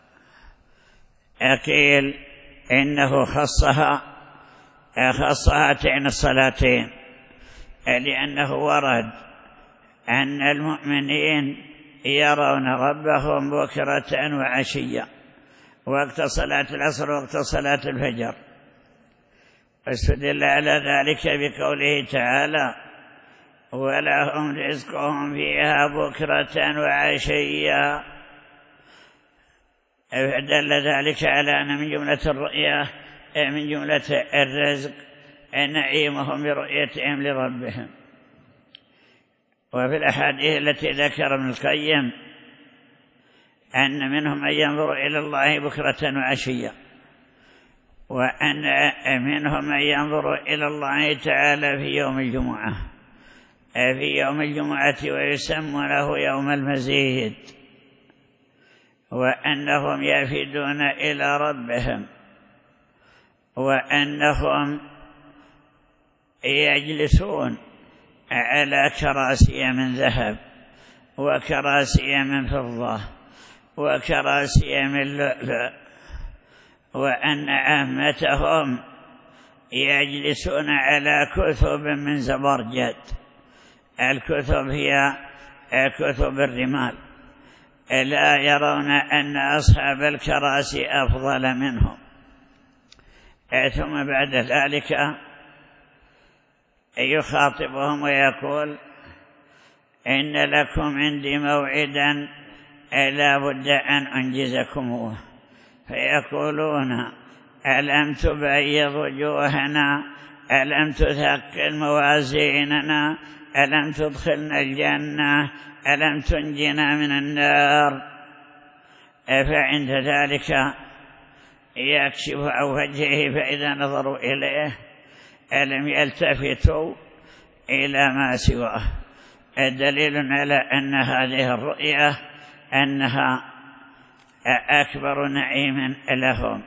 أقيل إنه خصها خص هاتين الصلاتين لأنه ورد أن المؤمنين يرون ربهم بكرة وعشية وقت صلاة العصر وقت صلاة الفجر، واستدل على ذلك بقوله تعالى ولهم رزقهم فيها بكرة وعشية، فدل ذلك على أن من جملة الرؤيا من جملة الرزق نعيمهم برؤيتهم لربهم. وفي الأحاديث التي ذكر ابن القيم أن منهم من ينظر إلى الله بكرة وعشية، وأن منهم من ينظر إلى الله تعالى في يوم الجمعة في يوم الجمعة ويسمونه يوم المزيد، وأنهم يفدون إلى ربهم، وأنهم يجلسون على كراسي من ذهب وكراسي من فضة وكراسي من لؤلؤ، وأن عامتهم يجلسون على كثب من زبرجد. الكثب هي كثب الرمال، لا يرون أن أصحاب الكراسي أفضل منهم. ثم بعد ذلك يخاطبهم ويقول إن لكم عندي موعدا لا بد أن أنجزكموه، فيقولون ألم تبيض وجوهنا، ألم تثقل موازيننا، ألم تدخلنا الجنة، ألم تنجنا من النار. فعند ذلك يكشف عن وجهه فإذا نظروا إليه ألم يلتفتوا إلى ما سواه، دليل على أن هذه الرؤية أنها أكبر نعيم لهم.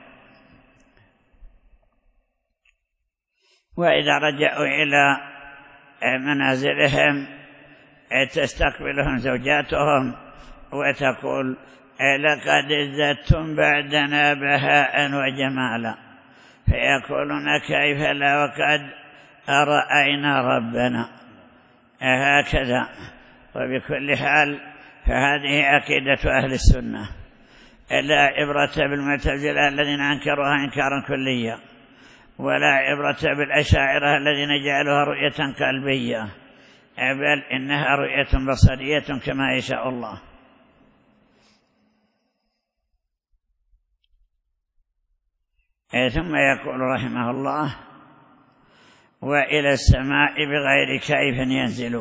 وإذا رجعوا إلى منازلهم تستقبلهم زوجاتهم وتقول لقد ازددتم بعدنا بهاء وجمالا، فيقولون كيف لا وقد رأينا ربنا. هكذا. وبكل حال فهذه عقيدة أهل السنة، لا عبرة بالمعتزلة الذين أنكروها إنكارا كليا، ولا عبرة بالأشاعرة الذين جعلوها رؤية قلبية، بل إنها رؤية بصرية كما يشاء الله. ثم يقول رحمه الله وإلى السماء بغير كيف ينزل.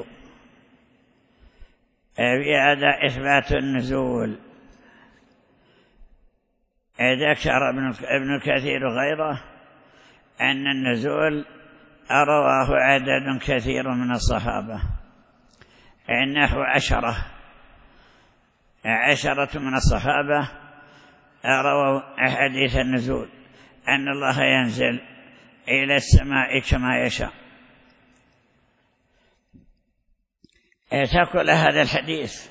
في هذا إثبات النزول. ذكر ابن كثير غيره أن النزول رواه عدد كثير من الصحابة، نحو عشرة عشرة من الصحابة رووا حديث النزول أن الله ينزل إلى السماء كما يشاء. تقول هذا الحديث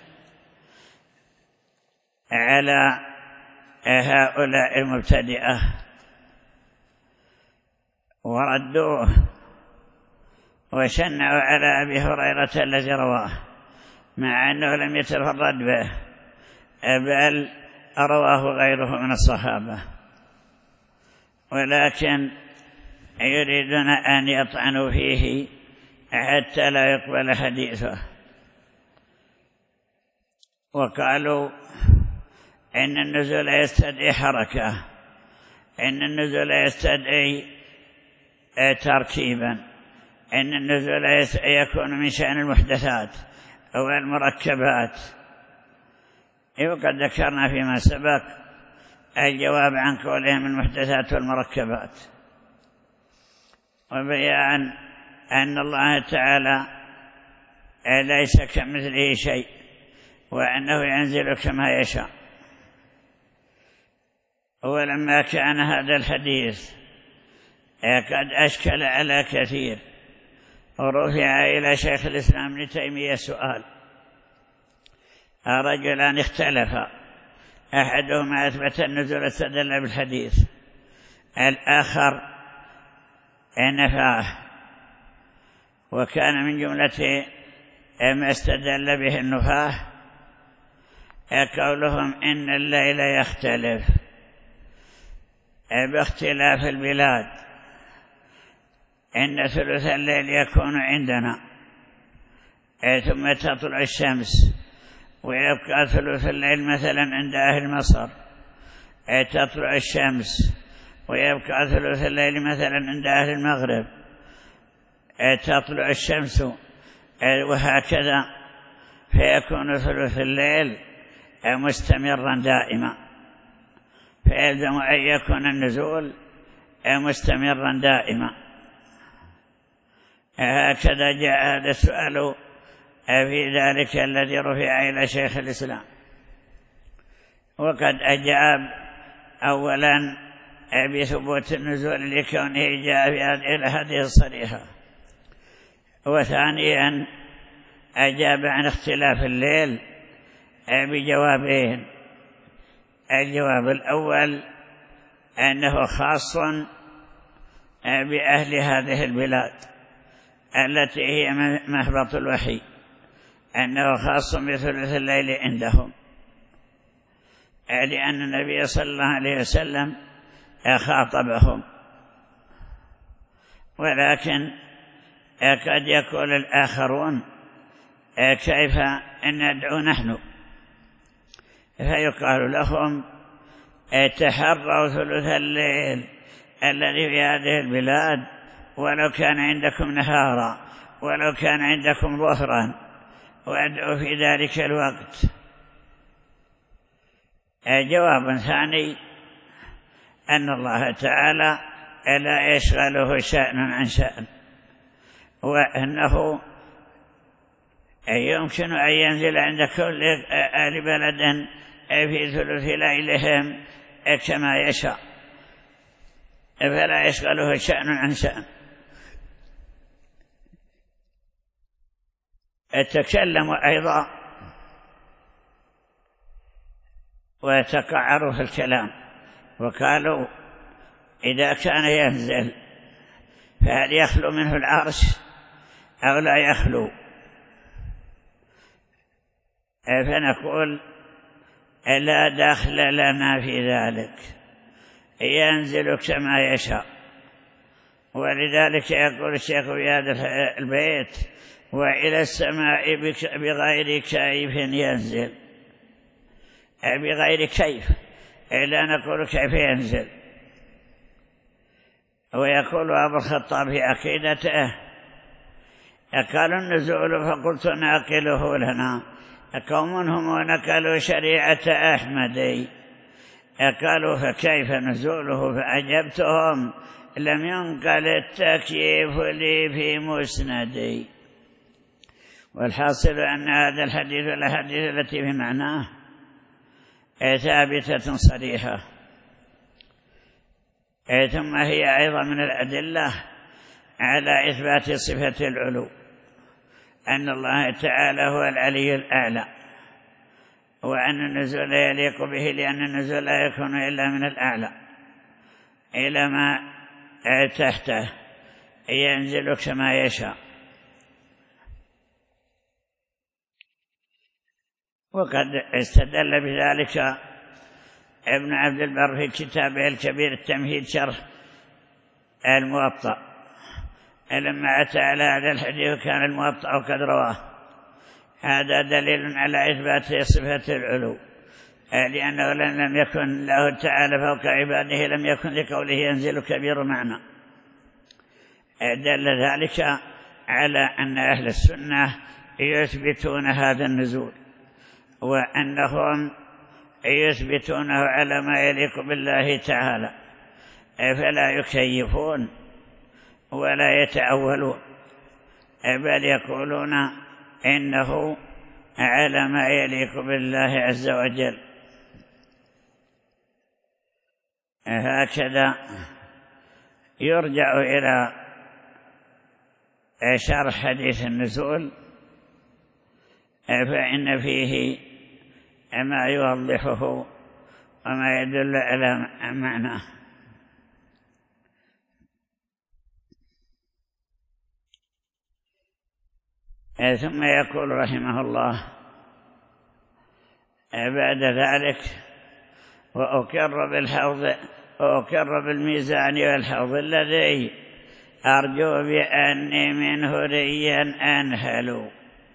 على هؤلاء المبتدئة وردوه وشنعوا على أبي هريرة الذي رواه، مع أنه لم يتفرد به بل رواه غيره من الصحابة، ولكن يريدون أن يطعنوا فيه حتى لا يقبل حديثه. وقالوا إن النزول يستدعي حركة، إن النزول يستدعي تركيبا، إن النزول يكون من شأن المحدثات أو المركبات. وقد ذكرنا فيما سبق الجواب عن قولهم المحدثات والمركبات، وبيان أن الله تعالى ليس كمثله شيء، وأنه ينزل كما يشاء. ولما كان هذا الحديث قد أشكل على كثير، ورفع إلى شيخ الإسلام ابن تيمية سؤال. رجلان اختلفا، أحدهما أثبت النزول استدل بالحديث، الآخر نفاه. وكان من جملة ما استدل به النفاه قولهم إن الليل يختلف باختلاف البلاد، إن ثلث الليل يكون عندنا ثم تطلع الشمس، ويبقى ثلث الليل مثلا عند أهل مصر تطلع الشمس، ويبقى ثلث الليل مثلا عند أهل المغرب تطلع الشمس، وهكذا، فيكون ثلث الليل مستمرا دائما، فيلزم أن يكون النزول مستمرا دائما. هكذا جاء هذا السؤال في ذلك الذي رفع إلى شيخ الإسلام. وقد أجاب أولا بثبوت النزول لكونه جاء في هذه الأحاديث الصريحة، وثانيا أجاب عن اختلاف الليل بجوابين. الجواب الأول أنه خاص بأهل هذه البلاد التي هي مهبط الوحي، أنه خاص بثلث الليل عندهم، لأن النبي صلى الله عليه وسلم خاطبهم. ولكن قد يقول الآخرون كيف ندعو نحن؟ فيقال لهم تحروا ثلث الليل الذي في هذه البلاد، ولو كان عندكم نهارا، ولو كان عندكم ظهرا، وادعوا في ذلك الوقت. جواب ثاني أن الله تعالى لا يشغله شأن عن شأن، وأنه يمكن أن ينزل عند كل أهل بلد في ثلث ليلهم كما يشاء، فلا يشغله شأن عن شأن. تكلموا أيضا وتقعروا في الكلام، وقالوا إذا كان ينزل فهل يخلو منه العرش أو لا يخلو؟ فنقول لا دخل لنا في ذلك، ينزل كما يشاء. ولذلك يقول الشيخ في هذا البيت: وإلى السماء بغير كيف ينزل، بغير كيف، لا نقول كيف ينزل. ويقول أبو الخطاب في عقيدته: قال النزول فقلت ناقله لنا، قوم هم نقلوا شريعة أحمد، قالوا فكيف نزوله؟ فأجبتهم: لم ينقل التكييف لي في مسندي. والحاصل أن هذا الحديث والأحاديث التي في معناه ثابتة صريحة. ثم هي أيضا من الأدلة على إثبات صفة العلو، أن الله تعالى هو العلي الأعلى، وأن النزول يليق به، لأن النزول لا يكون إلا من الأعلى إلى ما تحته، ينزل كما يشاء. وقد استدل بذلك ابن عبد البر في كتابه الكبير التمهيد شرح الموطأ، لما أتى على هذا الحديث كان الموطأ قد رواه. هذا دليل على إثبات صفة العلو، لأنه لم يكن له تعالى فوق عباده، لم يكن لقوله ينزل كبير معنى. دل ذلك على أن أهل السنة يثبتون هذا النزول، وأنهم يثبتونه على ما يليق بالله تعالى، فلا يكيفون ولا يتأولون، بل يقولون إنه على ما يليق بالله عز وجل. هكذا يرجع إلى شرح حديث النزول، فإن فيه ما يوضحه وما يدل على معناه. ثم يقول رحمه الله بعد ذلك: وأقر بالحوض وأقر بالميزان والحوض الذي أرجو بأني منه ريا أنهل.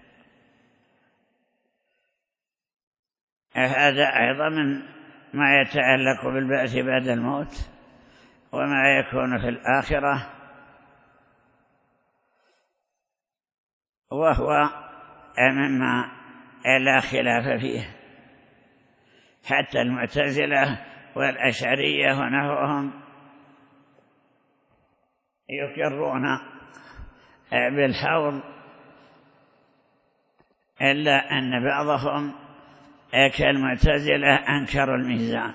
هذا أيضا من ما يتعلق بالبعث بعد الموت وما يكون في الآخرة، وهو مما لا خلاف فيه. حتى المعتزلة والأشعرية ونحوهم يقرون بالحوض، إلا أن بعضهم كالمعتزلة أنكروا الميزان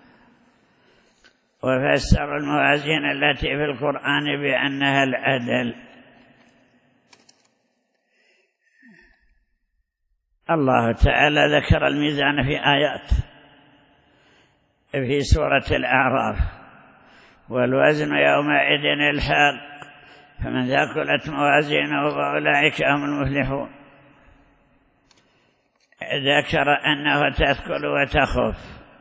وفسروا الموازين التي في القرآن بأنها العدل. الله تعالى ذكر الميزان في آيات في سورة الأعراف: والوزن يومئذ الحق فمن ثقلت موازينه فأولئك هم المفلحون. ذكر أنه تثقل وتخف.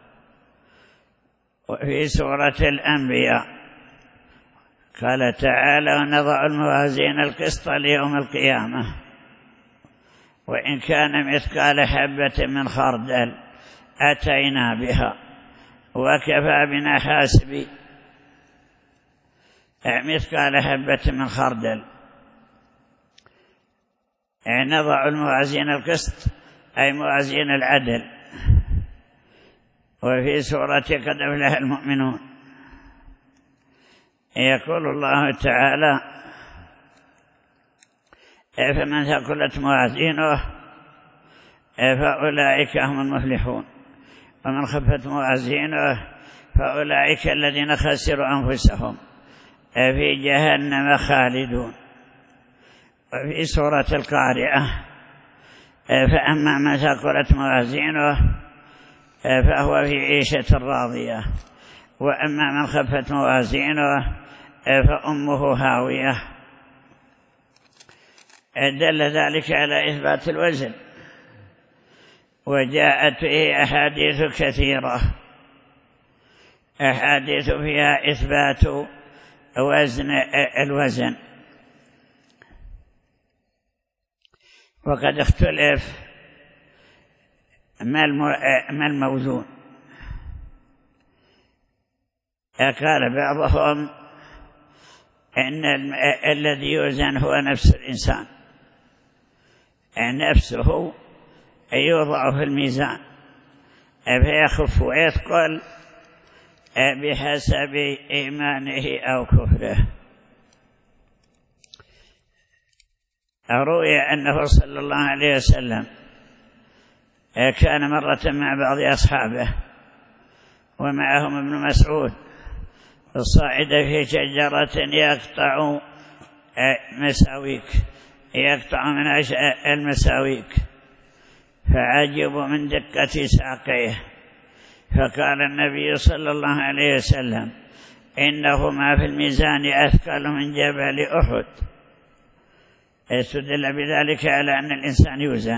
وفي سورة الأنبياء قال تعالى: ونضع الموازين القسط ليوم القيامة وإن كان مثقال حبة من خردل أتينا بها وكفى بنا حاسبين. مثقال حبة من خردل، نضع الموازين القسط أي موازين العدل. وفي سورة قد أفلح المؤمنون يقول الله تعالى: فمن ثقلت موازينه فأولئك هم المفلحون ومن خفت موازينه فأولئك الذين خسروا أنفسهم في جهنم خالدون. وفي سورة القارعة: فأما من ثقلت موازينه فهو في عيشة راضية وأما من خفت موازينه فأمه هاوية. دل ذلك على إثبات الوزن، وجاءت فيه أحاديث كثيرة، أحاديث فيها إثبات وزن الوزن. وقد اختلف ما الموزون. قال بعضهم إن الذي يوزن هو نفس الإنسان، نفسه يوضع في الميزان فيخف ويثقل بحسب إيمانه أو كفره. روي أنه صلى الله عليه وسلم كان مرة مع بعض أصحابه ومعهم ابن مسعود الصاعد في شجرة يقطع مساويك يقطع من المساويك، فعجبوا من دقة ساقيه، فقال النبي صلى الله عليه وسلم: إنه ما في الميزان أثقل من جبل أحد. استدل بذلك على أن الإنسان يوزن.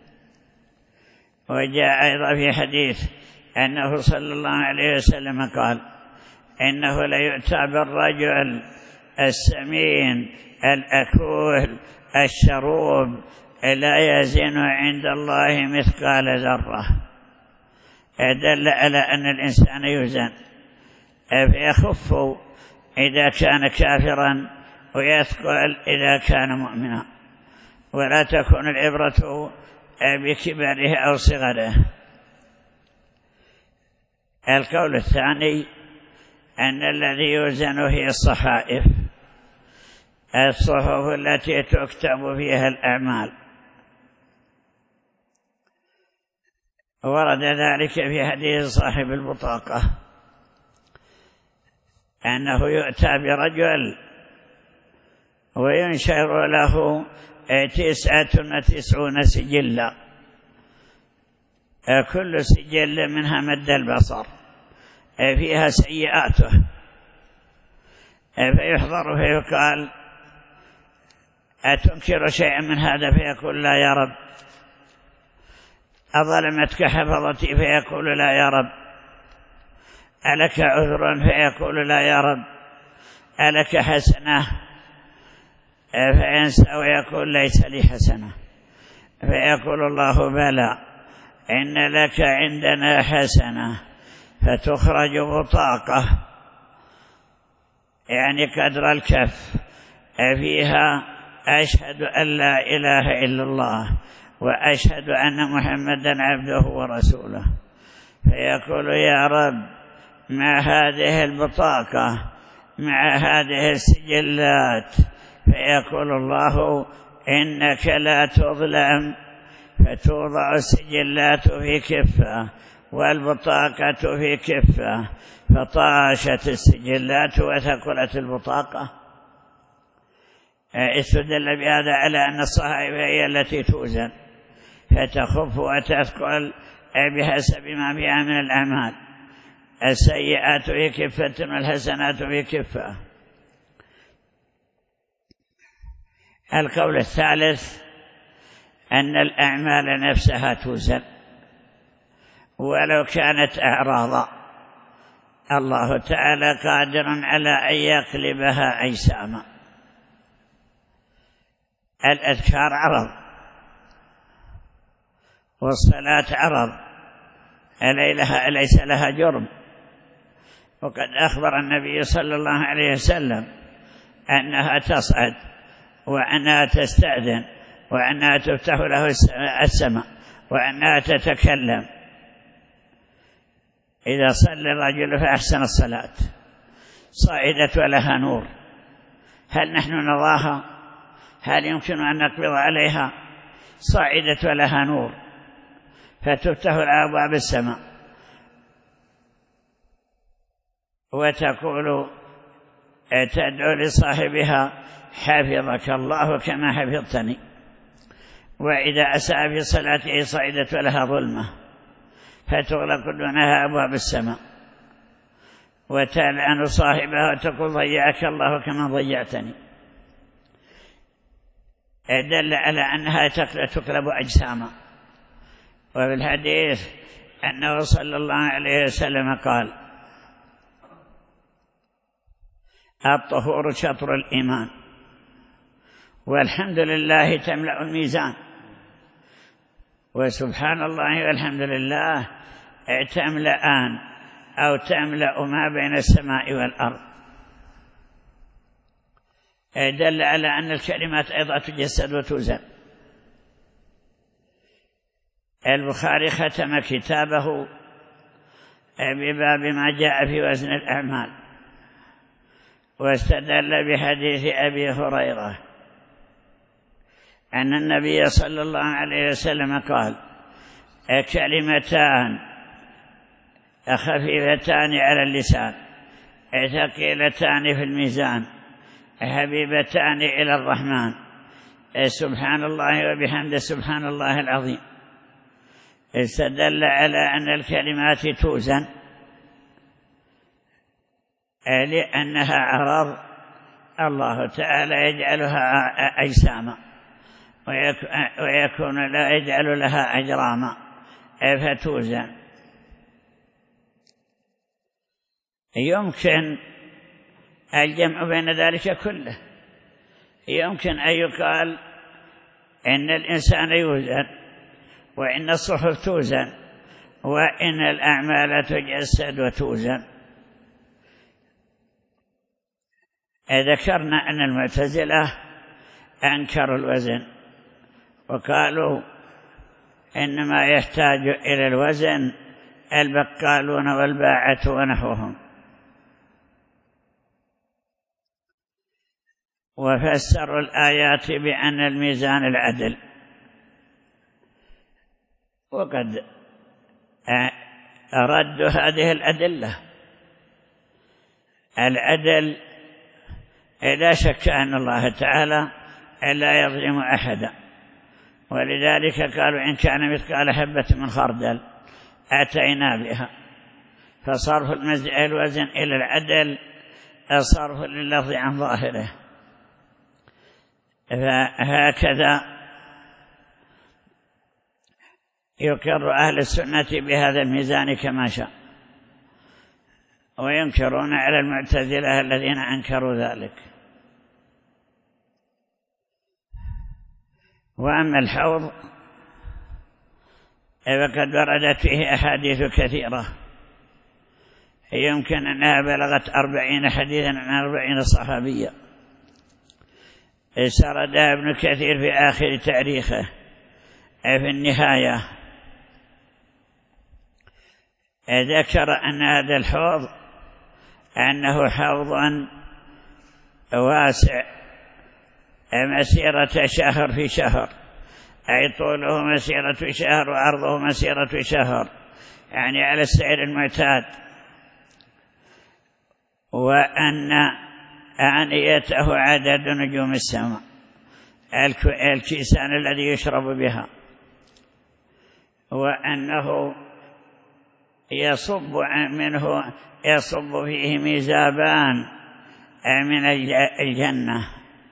وجاء أيضا في حديث أنه صلى الله عليه وسلم قال: إنه ليؤتى بالرجل السمين الأكول الشروب لا يزن عند الله مثقال ذرة، دل على أن الإنسان يوزن، فيخف إذا كان كافرا ويثقل إذا كان مؤمنا، ولا تكون العبرة بكبره أو صغره. القول الثاني أن الذي يوزن هي الصحائف، الصحف التي تكتب فيها الأعمال، ورد ذلك في حديث صاحب البطاقة أنه يؤتى برجل وينشر له تسعة وتسعون سجلا، كل سجل منها مد البصر فيها سيئاته، فيحضر فيقال أتنكر شيئا من هذا؟ فيقول لا يا رب. أظلمتك حفظتي؟ فيقول لا يا رب. ألك عذر؟ فيقول لا يا رب. ألك حسنة؟ فينسى ويقول ليس لي حسنة، فيقول الله بلى إن لك عندنا حسنة، فتخرج بطاقة يعني قدر الكف فيها أشهد أن لا إله إلا الله وأشهد أن محمدا عبده ورسوله، فيقول يا رب مع هذه البطاقة مع هذه السجلات، فيقول الله إنك لا تظلم، فتوضع السجلات في كفة والبطاقة في كفة، فطاشت السجلات وثقلت البطاقة. استدل بهذا على أن الصحائف هي التي توزن، فتخف وتثقل بحسب ما فيها من الأعمال، السيئات في كفة والحسنات في كفة. القول الثالث أن الأعمال نفسها توزن ولو كانت أعراضا، الله تعالى قادر على أن يقلبها أجساما. الأذكار عرض، والصلاة عرض، أليس لها جرم؟ وقد أخبر النبي صلى الله عليه وسلم أنها تصعد وأنها تستأذن وأنها تفتح له السماء وأنها تتكلم. إذا صلى الرجل فأحسن الصلاة صعدت ولها نور، هل نحن نراها؟ هل يمكن أن نقبض عليها؟ صعدت ولها نور، فتفتح أبواب السماء وتقول تدعو لصاحبها حفظك الله كما حفظتني. وإذا أساء في صلاته صعدت ولها ظلمة، فتغلق دونها أبواب السماء وتلعن صاحبها وتقول ضيعك الله كما ضيعتني. دل على أنها تقلب أجساما. وفي الحديث أنه صلى الله عليه وسلم قال الطهور شطر الإيمان، والحمد لله تملأ الميزان، وسبحان الله والحمد لله تملأان أو تملأ ما بين السماء والأرض. دل على أن الكلمات أيضا تجسد وتوزن. البخاري ختم كتابه بباب ما جاء في وزن الأعمال، واستدل بحديث أبي هريرة أن النبي صلى الله عليه وسلم قال كلمتان خفيفتان على اللسان ثقيلتان في الميزان حبيبتان إلى الرحمن، سبحان الله وبحمده سبحان الله العظيم. استدل على أن الكلمات توزن لأنها أعراض الله تعالى يجعلها أجساما، ويكون لا يجعل لها أجراما فتوزن. يمكن الجمع بين ذلك كله. يمكن أن يقال إن الإنسان يوزن، وإن الصحف توزن، وإن الأعمال تجسد وتوزن. ذكرنا أن المعتزلة أنكروا الوزن وقالوا إنما يحتاج إلى الوزن البقالون والباعة ونحوهم، وفسروا الآيات بأن الميزان العدل. وقد ردوا هذه الأدلة. العدل لا شك أن الله تعالى لا يظلم أحدا، ولذلك قالوا إن كان مثقال حبة من خردل أتينا بها. فصرف الوزن إلى العدل صرف لللفظ عن ظاهره. فهكذا يقر أهل السنة بهذا الميزان كما شاء، وينكرون على المعتزلة الذين أنكروا ذلك. وأما الحوض فقد وردت فيه أحاديث كثيرة، يمكن أنها بلغت أربعين حديثا عن أربعين صحابية، سردها ابن كثير في آخر تاريخه في النهاية. ذكر أن هذا الحوض أنه حوض واسع مسيرة شهر في شهر، أي طوله مسيرة شهر وعرضه مسيرة شهر، يعني على السعر المعتاد. وأن آنيته عدد نجوم السماء، الكيسان الذي يشرب بها، وأنه يصب منه يصب فيه ميزابان من الجنة،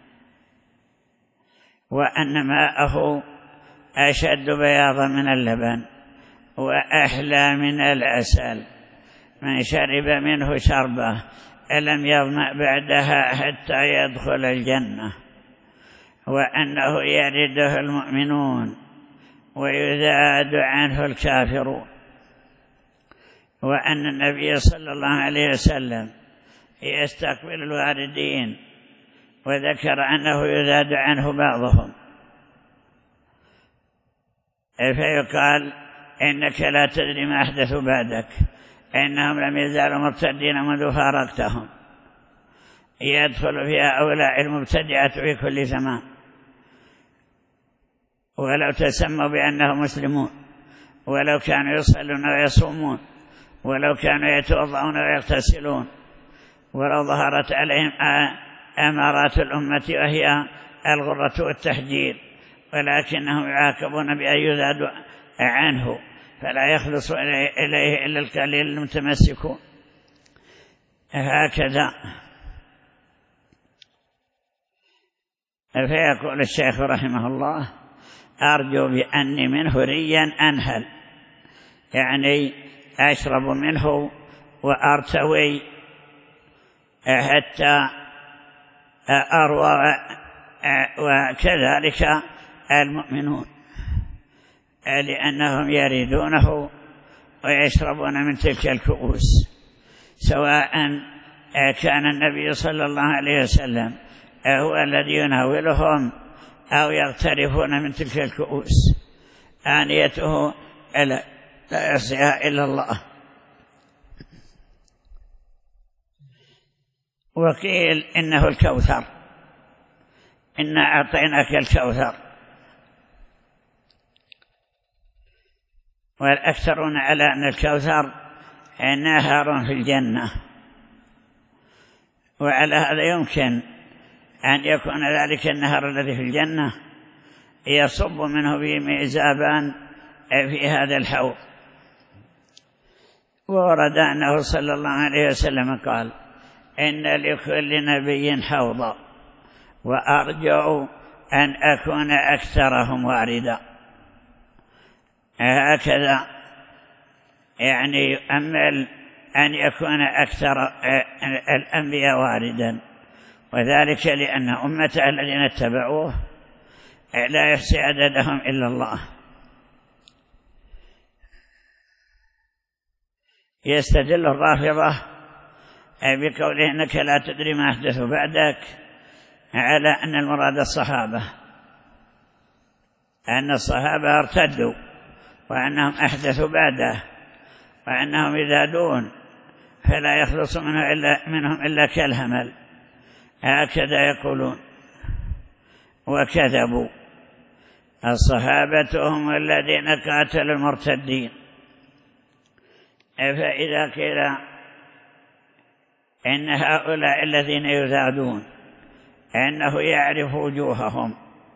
وأن ماءه أشد بياضا من اللبن وأحلى من العسل، من شرب منه شربة لم يظمأ بعدها حتى يدخل الجنة، وأنه يرده المؤمنون ويذاد عنه الكافرون، وأن النبي صلى الله عليه وسلم يستقبل الواردين، وذكر أنه يذاد عنه بعضهم، فيقال إنك لا تدري ما أحدثوا بعدك، إنهم لم يزالوا مرتدين منذ فارقتهم، يدخل فيها أولاء المبتدعة في كل زمان، ولو تسموا بأنهم مسلمون، ولو كانوا يصلون ويصومون، ولو كانوا يتوضعون ويغتسلون، ولو ظهرت عليهم أمارات الأمة وهي الغرة والتحجير، ولكنهم يعاقبون بأن يذادوا عنه، فلا يخلص إليه إلا القليل المتمسكون. هكذا. فيقول الشيخ رحمه الله: أرجو بأني منه ريا أنهل، يعني أشرب منه وأرتوي حتى أروى، وكذلك المؤمنون، لأنهم يريدونه ويشربون من تلك الكؤوس، سواء كان النبي صلى الله عليه وسلم هو الذي يناولهم أو يغترفون من تلك الكؤوس، آنيته لا يصيها إلا الله. وقيل إنه الكوثر، إنا أعطيناك الكوثر، والأكثرون على أن الكوثر نهر في الجنة، وعلى هذا يمكن أن يكون ذلك النهر الذي في الجنة يصب منه بميزابان في هذا الحوض. وورد أنه صلى الله عليه وسلم قال: إن لكل نبي حوضا، وأرجو أن أكون أكثرهم واردا. هكذا يعني يؤمل أن يكون أكثر الأنبياء واردا، وذلك لأن أمته الذين اتبعوه لا يحصي عددهم إلا الله. يستدل الرافضة بقوله إنك لا تدري ما أحدث بعدك على أن المراد الصحابة، أن الصحابة ارتدوا وأنهم أحدثوا بعده وأنهم يزادون فلا يخلص منه إلا منهم إلا كالهمل، هكذا يقولون. وكذبوا. الصحابة هم الذين قاتلوا المرتدين. فإذا قيل إن هؤلاء الذين يزادون أنه يعرف وجوههم،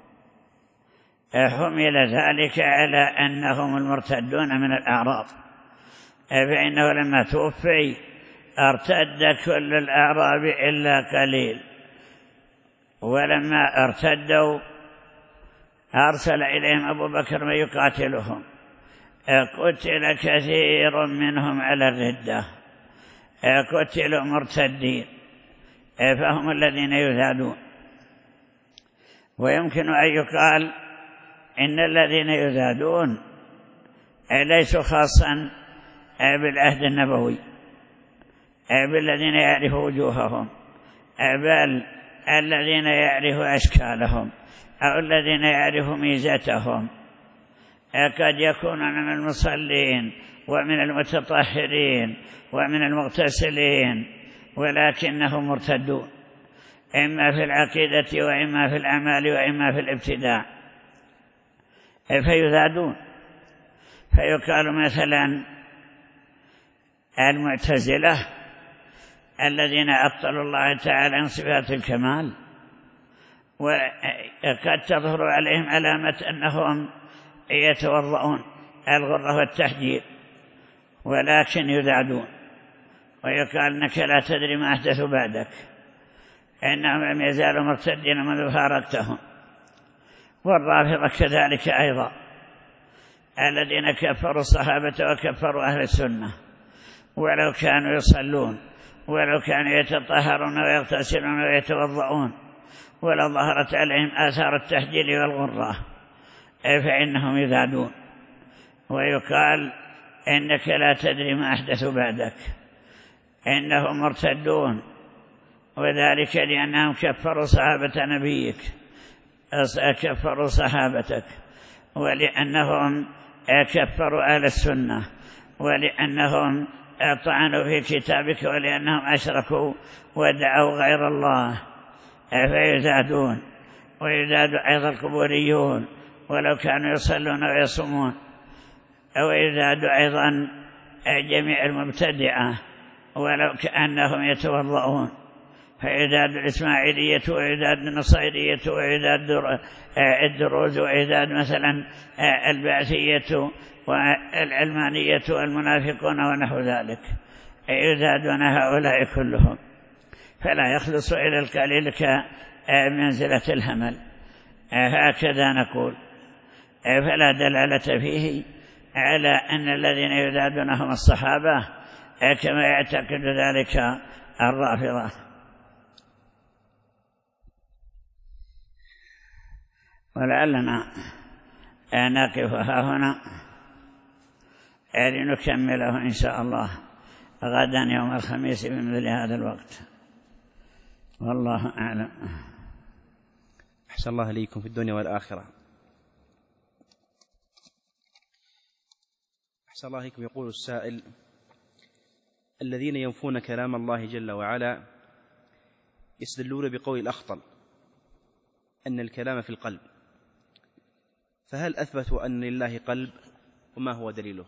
حمل ذلك على أنهم المرتدون من الأعراب، فإنه لما توفي ارتد كل الأعراب إلا قليل، ولما ارتدوا أرسل إليهم أبو بكر من يقاتلهم، قتل كثير منهم على الردة، قتلوا مرتدين، فهم الذين يزادون. ويمكن أن يقال إن الذين يزادون ليسوا خاصا بالعهد النبوي بالذين يعرف وجوههم، بل الذين يعرف أشكالهم أو الذين يعرف ميزتهم قد يكونون من المصلين ومن المتطهرين ومن المغتسلين، ولكنهم مرتدون إما في العقيدة وإما في الأعمال وإما في الابتداع، فيزادون. فيقال مثلا المعتزلة الذين أبطلوا الله تعالى عن صفات الكمال، وقد تظهر عليهم علامة أنهم يتوضؤون الغرة والتحجير، ولكن يزادون. ويقال إنك لا تدري ما أحدثوا بعدك، إنهم لم يزالوا مرتدين منذ فارقتهم. والرافضة كذلك أيضا، الذين كفروا الصحابة وكفروا أهل السنة، ولو كانوا يصلون ولو كانوا يتطهرون ويغتسلون ويتوضؤون ولو ظهرت عليهم آثار التحجيل والغرة فإنهم يزادون. ويقال إنك لا تدري ما أحدثوا بعدك، إنهم مرتدون، وذلك لأنهم كفروا صحابة نبيك، كفروا صحابتك، ولأنهم كفروا أهل السنة، ولأنهم طعنوا في كتابك، ولأنهم أشركوا ودعوا غير الله، فيزادون. ويزاد أيضا القبوريون ولو كانوا يصلون ويصومون، أو يزاد أيضا جميع المبتدعة ولو كأنهم يتوضؤون، فيزاد الإسماعيلية ويزاد النصيرية ويزاد الدروز ويزاد مثلا البعثية والعلمانية والمنافقون ونحو ذلك، يزادون هؤلاء كلهم، فلا يخلص إلى القليل كمنزلة الهمل، هكذا نقول. فلا دلالة فيه على أن الذين يزادونهم الصحابة كما يعتقد ذلك الرافضة. ولعلنا نقفها هنا لنكمله إن شاء الله غدا يوم الخميس بمثل هذا الوقت، والله أعلم. أحسن الله إليكم في الدنيا والآخرة. أحسن الله إليكم. يقول السائل: الذين ينفون كلام الله جل وعلا يستدلون بقول الأخطل أن الكلام في القلب، فهل أثبتوا أن لله قلب، وما هو دليله؟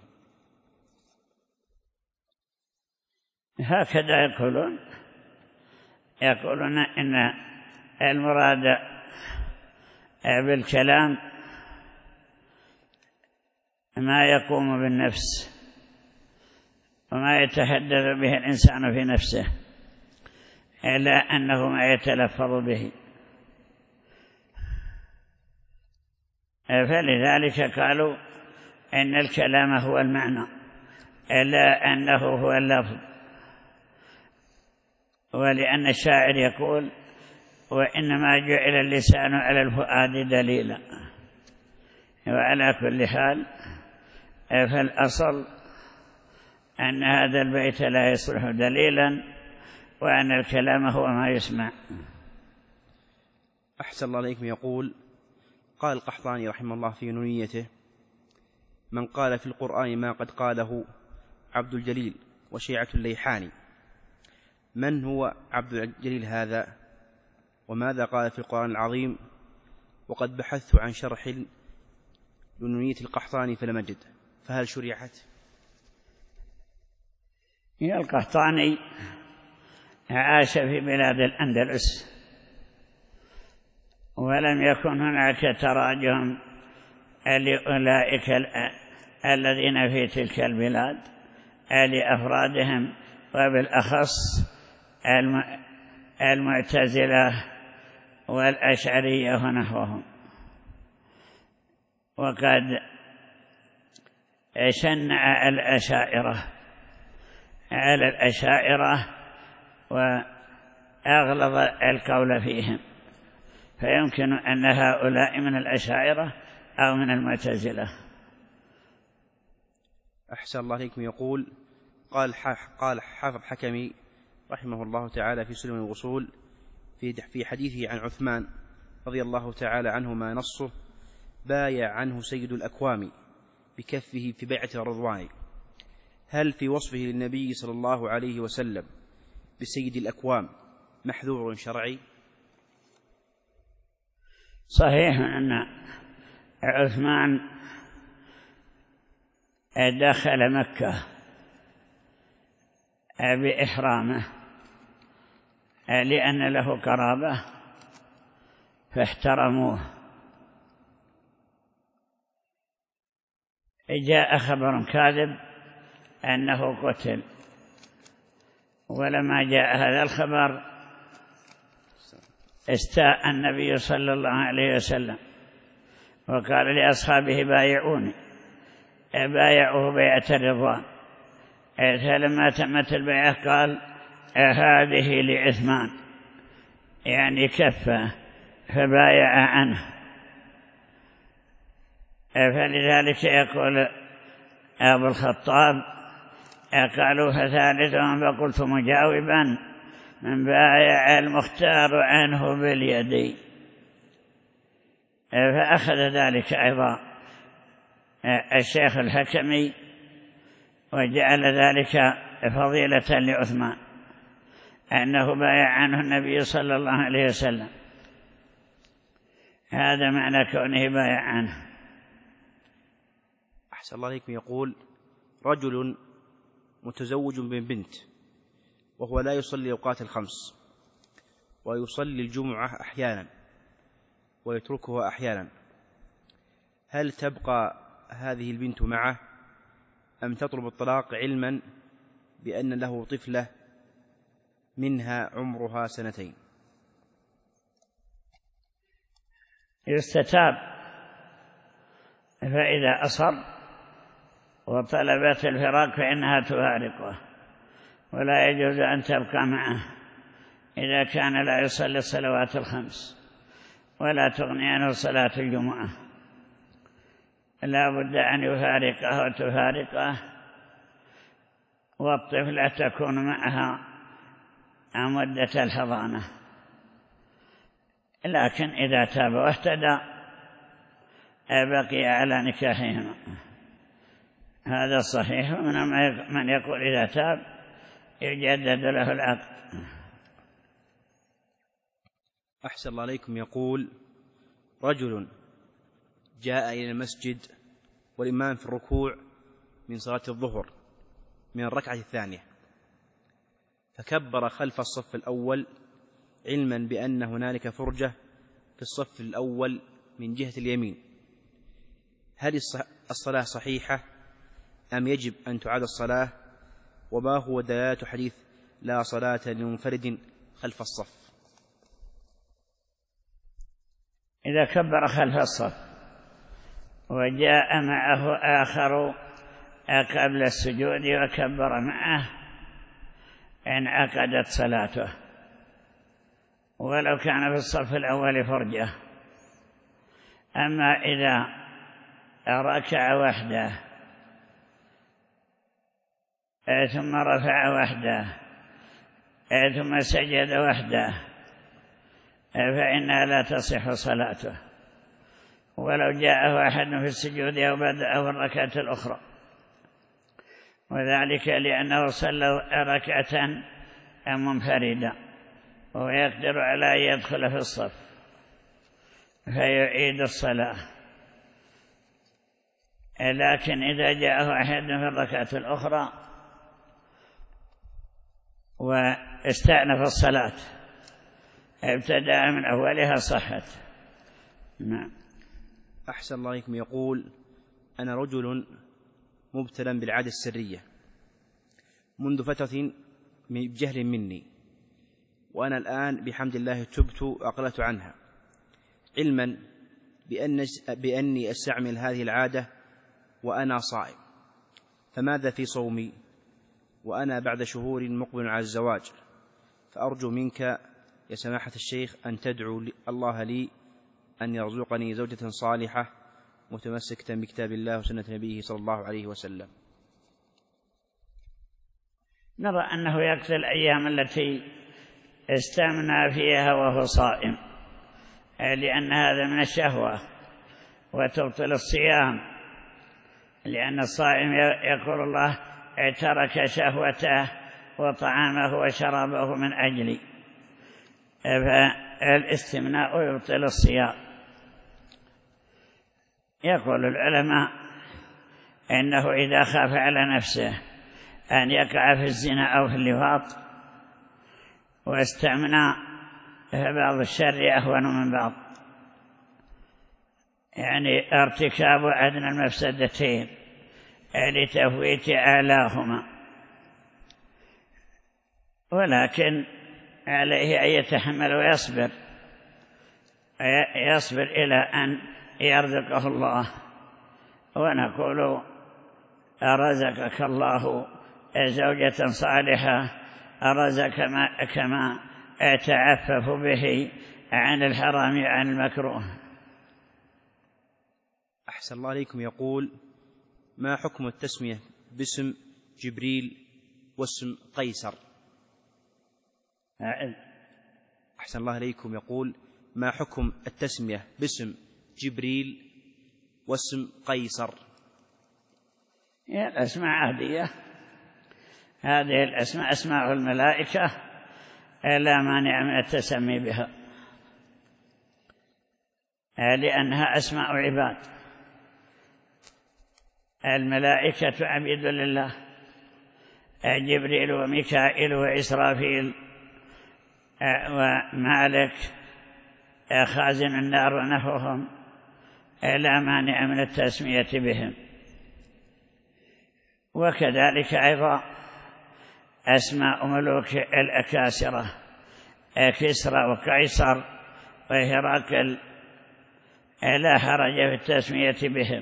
هكذا يقولون يقولون إن المراد بالكلام ما يقوم بالنفس وما يتحدث به الإنسان في نفسه، إلا أنه ما يتلفظ به. فلذلك قالوا إن الكلام هو المعنى، إلا أنه هو اللفظ ولأن الشاعر يقول: وإنما جعل اللسان على الفؤاد دليلا. وعلى كل حال فالأصل أن هذا البيت لا يصلح دليلا، وأن الكلام هو ما يسمع. أحسن الله عليكم. يقول: قال القحطاني رحمه الله في نونيته: من قال في القرآن ما قد قاله عبد الجليل وشيعة الليحاني. من هو عبد الجليل هذا؟ وماذا قال في القرآن العظيم؟ وقد بحثت عن شرح لنونية القحطاني فلم أجد، فهل شرعت؟ القحطاني عاش في بلاد الأندلس، ولم يكن هناك تراجم لأولئك الذين في تلك البلاد لأفرادهم، وبالأخص المعتزلة والأشعرية ونحوهم. وقد شنع الأشاعرة على الأشاعرة وأغلظ القول فيهم، فيمكن أن هؤلاء من الأشاعرة أو من المعتزلة. أحسن الله عليكم. يقول: قال قال حافظ حكمي رحمه الله تعالى في سلم الوصول في حديثه عن عثمان رضي الله تعالى عنه ما نصه: بايع عنه سيد الأكوام بكفه في بيعة الرضوان. هل في وصفه للنبي صلى الله عليه وسلم بسيد الأكوام محذور شرعي؟ صحيح أن عثمان دخل مكة بإحرامه لأن له قرابة فاحترموه. جاء خبر كاذب أنه قتل، ولما جاء هذا الخبر استاء النبي صلى الله عليه وسلم وقال لأصحابه: بايعوني. بايعوه بيعة الرضوان. فلما تمت البيعة قال: هذه لعثمان، يعني كفه، فبايع عنه. فلذلك يقول أبو الخطاب: قالوا فثالثهم فقلت مجاوبا: من بايع المختار عنه باليد. فأخذ ذلك أيضا الشيخ الحكمي وجعل ذلك فضيلة لعثمان، أنه بايع عنه النبي صلى الله عليه وسلم. هذا معنى كونه بايع عنه. أحسن الله عليكم. يقول: رجل متزوج من بنت وهو لا يصلي الأوقات الخمس، ويصلي الجمعة أحيانا ويتركها أحيانا، هل تبقى هذه البنت معه أم تطلب الطلاق، علما بأن له طفلة منها عمرها سنتين؟ يستتاب، فإذا أصر وطلبت الفراق فإنها تفارقه، ولا يجوز أن تبقى معه إذا كان لا يصلي الصلوات الخمس ولا تغني عنه صلاة الجمعة. لا بد أن يفارقه وتفارقه، والطفلة تكون معها مدة الحضانة. لكن إذا تاب واهتدى بقي على نكاحهما. هذا صحيح. من يقول إذا تاب يجدد له العقد. أحسن الله عليكم. يقول: رجل جاء إلى المسجد والإمام في الركوع من صلاة الظهر من الركعة الثانية، فكبر خلف الصف الأول علما بأن هنالك فرجة في الصف الأول من جهة اليمين. هل الصلاة صحيحة أم يجب أن تعاد الصلاة؟ وما هو دلالة حديث لا صلاة لمنفرد خلف الصف؟ إذا كبر خلف الصف وجاء معه آخر قبل السجود وكبر معه انعقدت صلاته، ولو كان في الصف الأول فرجة. أما إذا ركع وحده ثم رفع وحده ثم سجد وحده فإنها لا تصح صلاته، ولو جاءه أحد في السجود أو بدأه الركعة الأخرى، وذلك لأنه صلى ركعة منفردة وهو يقدر على أن يدخل في الصف فيعيد الصلاة. لكن إذا جاءه أحد في الركعة الأخرى واستأنف الصلاة ابتدأ من أولها صحت. نعم. أحسن الله إليكم. يقول: أنا رجل مبتلى بالعادة السرية منذ فترة بجهل مني، وأنا الآن بحمد الله تبت وأقلت عنها، علما بأن بأني أستعمل هذه العادة وأنا صائم، فماذا في صومي وأنا بعد شهور مقبل على الزواج؟ فأرجو منك يا سماحة الشيخ أن تدعو الله لي أن يرزقني زوجة صالحة متمسكة بكتاب الله وسنة نبيه صلى الله عليه وسلم. نرى أنه يكفي الأيام التي استمنى فيها وهو صائم، لأن هذا من الشهوة وتبطل الصيام، لأن الصائم يقول الله: ترك شهوته وطعامه وشرابه من أجلي، فالاستمناء يبطل الصيام. يقول العلماء إنه إذا خاف على نفسه أن يقع في الزنا أو في اللواط واستمنى فبعض الشر أهون من بعض، يعني ارتكاب أدنى المفسدتين لتفويت أعلاهما، ولكن عليه أن يتحمل ويصبر يصبر إلى أن يرزقه الله. ونقول: أرزقك الله زوجة صالحة أرزق كما أتعفف به عن الحرام عن المكروه. أحسن الله عليكم. يقول: ما حكم التسمية باسم جبريل واسم قيصر؟ أحسن الله عليكم. يقول: ما حكم التسمية باسم جبريل واسم قيصر؟ الأسماء عادية، هذه الأسماء أسماء الملائكة لا مانع من التسمي بها، لأنها أسماء عباد. الملائكة عبيد لله، جبريل وميكائيل وإسرافيل ومالك خازن النار ونحوهم لا مانع من التسمية بهم. وكذلك أيضا أسماء ملوك الأكاسرة كسرى وقيصر وهرقل لا حرج في التسمية بهم.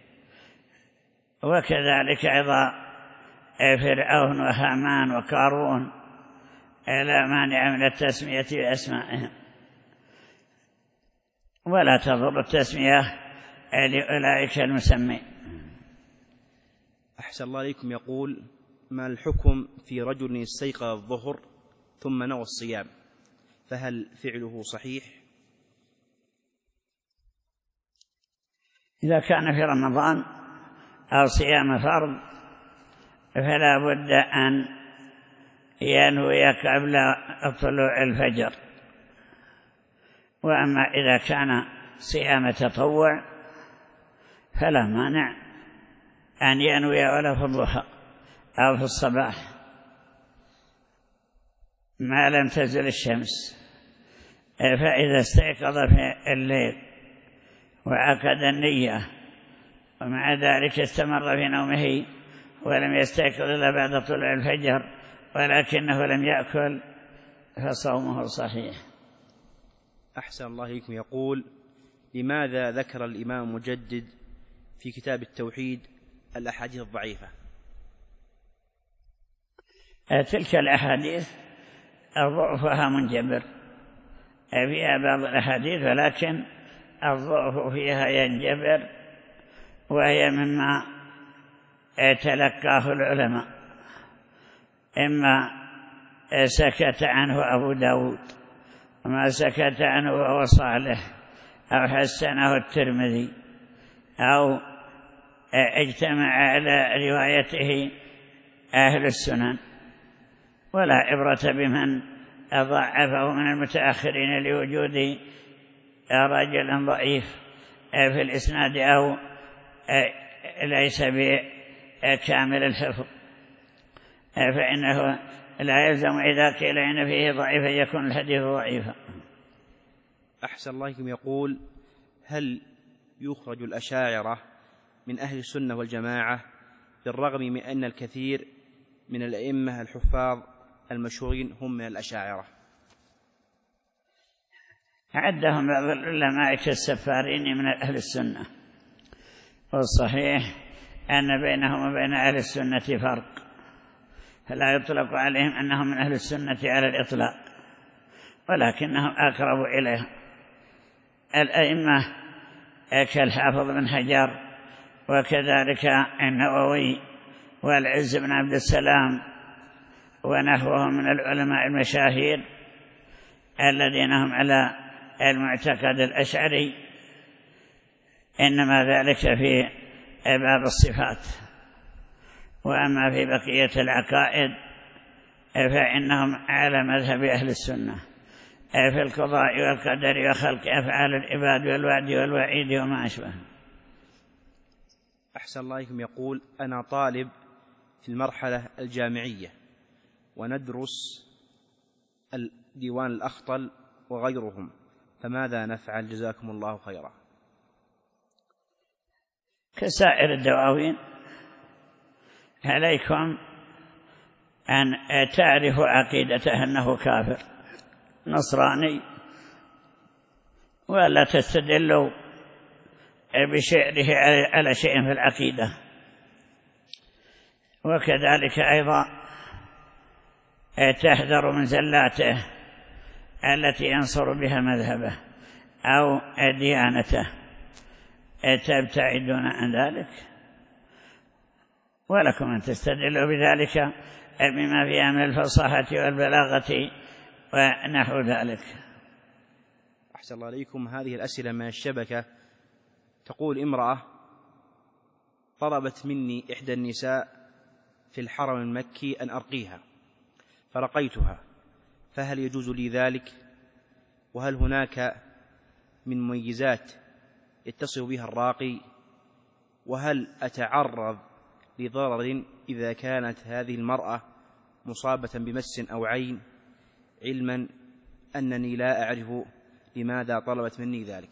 وكذلك أيضا فرعون وهامان وقارون لا مانع من التسمية بأسمائهم، ولا تضر التسمية لأولئك المسمين. أحسن الله عليكم. يقول: ما الحكم في رجل استيقظ الظهر ثم نوى الصيام، فهل فعله صحيح؟ إذا كان في رمضان أو صيام فرض فلا بد أن ينوي قبل طلوع الفجر. وأما إذا كان صيام تطوع فلا مانع أن ينوي ولا في الضحى أو في الصباح ما لم تزل الشمس. فإذا استيقظ في الليل وعقد النية ومع ذلك استمر في نومه ولم يستيقظ إلا بعد طلوع الفجر ولكنه لم يأكل فصومه صحيح. أحسن الله إليكم. يقول: لماذا ذكر الإمام مجدد في كتاب التوحيد الأحاديث الضعيفة؟ تلك الأحاديث ضعفها منجبر، فيها بعض الأحاديث ولكن الضعف فيها ينجبر، وهي مما تلقاه العلماء، إما سكت عنه أبو داود وما سكت عنه هو صالح أو حسنه الترمذي أو اجتمع على روايته أهل السنن، ولا عبرة بمن ضعفه من المتأخرين لوجود رجل ضعيف في الإسناد أو ليس بكامل الحفظ، فإنه لا يلزم إذا قيل إن فيه ضعيفا يكون الحديث ضعيفا. أحسن الله إليكم. يقول: هل يخرج الأشاعرة من أهل السنة والجماعة بالرغم من أن الكثير من الأئمة الحفاظ المشهورين هم من الأشاعرة؟ عدهم بعض العلماء كالسفارين من أهل السنة، والصحيح أن بينهم وبين أهل السنة فرق، فلا يطلق عليهم أنهم من أهل السنة على الإطلاق، ولكنهم أقرب إليها. الأئمة كالحافظ بن حجر وكذلك النووي والعز بن عبد السلام ونحوهم من العلماء المشاهير الذين هم على المعتقد الأشعري، إنما ذلك في باب الصفات، وأما في بقية العقائد فإنهم على مذهب أهل السنة في القضاء والقدر وخلق أفعال العباد والوعد والوعيد وما أشبه. أحسن الله إليكم. يقول: أنا طالب في المرحلة الجامعية وندرس الديوان الأخطل وغيرهم، فماذا نفعل؟ جزاكم الله خيرا. كسائر الدواوين عليكم أن تعرفوا عقيدته أنه كافر نصراني، ولا تستدلوا بشعره على شيء في العقيدة. وكذلك أيضا تحذر من زلاته التي ينصر بها مذهبه أو ديانته، تبتعدون عن ذلك، ولكم أن تستدلوا بذلك بما فيها من الفصاحة والبلاغة ونحو ذلك. أحسن الله عليكم. هذه الأسئلة من الشبكة. تقول امرأة: طلبت مني إحدى النساء في الحرم المكي أن أرقيها، فرقيتها، فهل يجوز لي ذلك؟ وهل هناك من مميزات يتصف بها الراقي؟ وهل أتعرض لضرر إذا كانت هذه المرأة مصابة بمس أو عين، علما أنني لا أعرف لماذا طلبت مني ذلك؟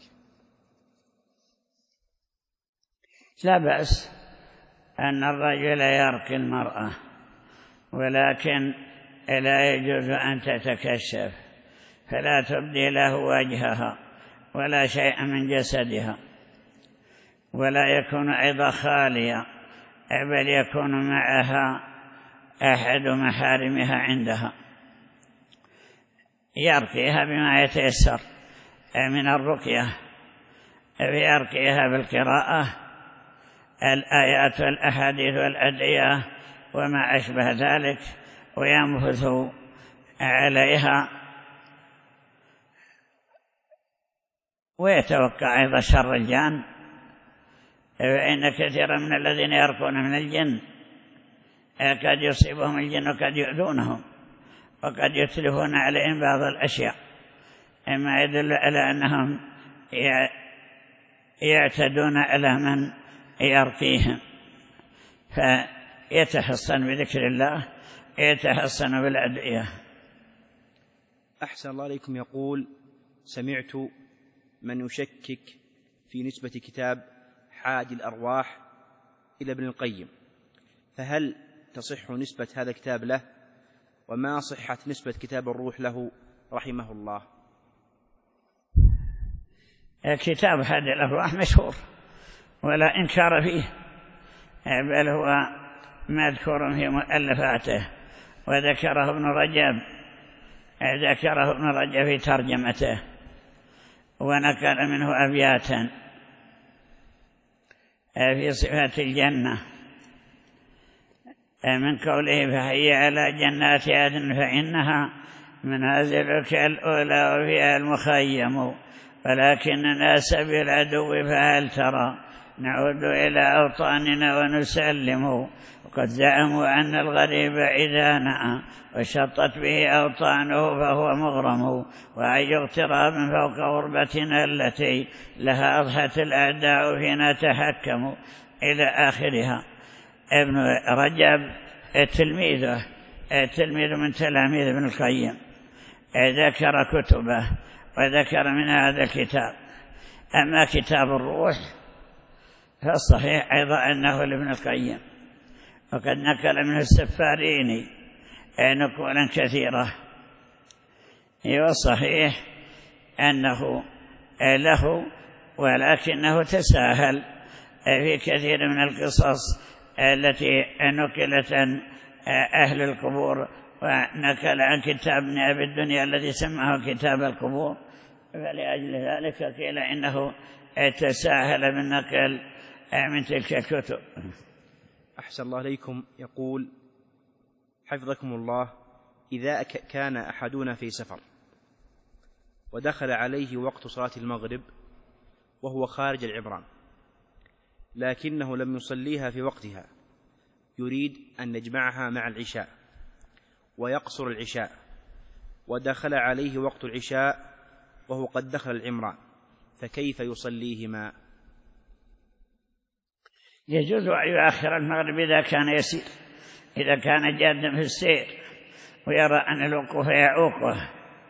لا بأس أن الرجل يرقي المرأة، ولكن لا يجوز أن تتكشف، فلا تبدي له وجهها ولا شيء من جسدها، ولا يكون أيضا خاليا، بل يكون معها أحد محارمها عندها، يرقيها بما يتيسر من الرقية، فيرقيها بالقراءة الآيات والأحاديث والأدعية وما أشبه ذلك، وينفث عليها، ويتوقع أيضا شر الجان، فإن كثيرا من الذين يرقون من الجن قد يصيبهم الجن وقد يؤذونهم وقد يتلفون عليهم بعض الأشياء، إما يدل على أنهم يعتدون على من يرقيهم، فيتحصن بذكر الله، يتحصن بالأدعية. أحسن الله عليكم. يقول: سمعت من يشكك في نسبة كتاب حادي الأرواح إلى ابن القيم، فهل تصح نسبة هذا الكتاب له؟ وما صحة نسبة كتاب الروح له رحمه الله؟ كتاب حادي الأرواح مشهور ولا إنكار فيه، بل هو مذكور في مؤلفاته، وذكره ابن رجب ذكره ابن رجب في ترجمته، ونقل منه أبياتا في صفات الجنة من قوله فهي على جنات عدن فإنها منازلك الأولى وفيها المخيم ولكننا سبي العدو فهل ترى نعود إلى أوطاننا ونسلم وقد زعموا أن الغريب إذا نأى وشطت به أوطانه فهو مغرم وأي اغتراب فوق غربتنا التي لها أضحت الأعداء فينا تحكموا إلى آخرها. ابن رجب تلميذه تلميذ من تلاميذ ابن القيم ذكر كتبه وذكر من هذا الكتاب. أما كتاب الروح فالصحيح أيضا أنه لابن القيم، وقد نقل منه السفاريني نقولا كثيرة، والصحيح أنه له ولكنه تساهل في كثير من القصص التي نقلت عن أهل القبور، ونقل عن كتاب ابن أبي الدنيا الذي سماه كتاب القبور، فلأجل ذلك قيل إنه تساهل بالنقل من تلك الكتب. أحسن الله إليكم. يقول حفظكم الله: إذا كان أحدنا في سفر ودخل عليه وقت صلاة المغرب وهو خارج العمران لكنه لم يصليها في وقتها، يريد أن نجمعها مع العشاء ويقصر العشاء، ودخل عليه وقت العشاء وهو قد دخل العمران، فكيف يصليهما؟ يجوز أن يؤخر المغرب إذا كان يسير، إذا كان جادا في السير ويرى أن الوقوف يعوقه،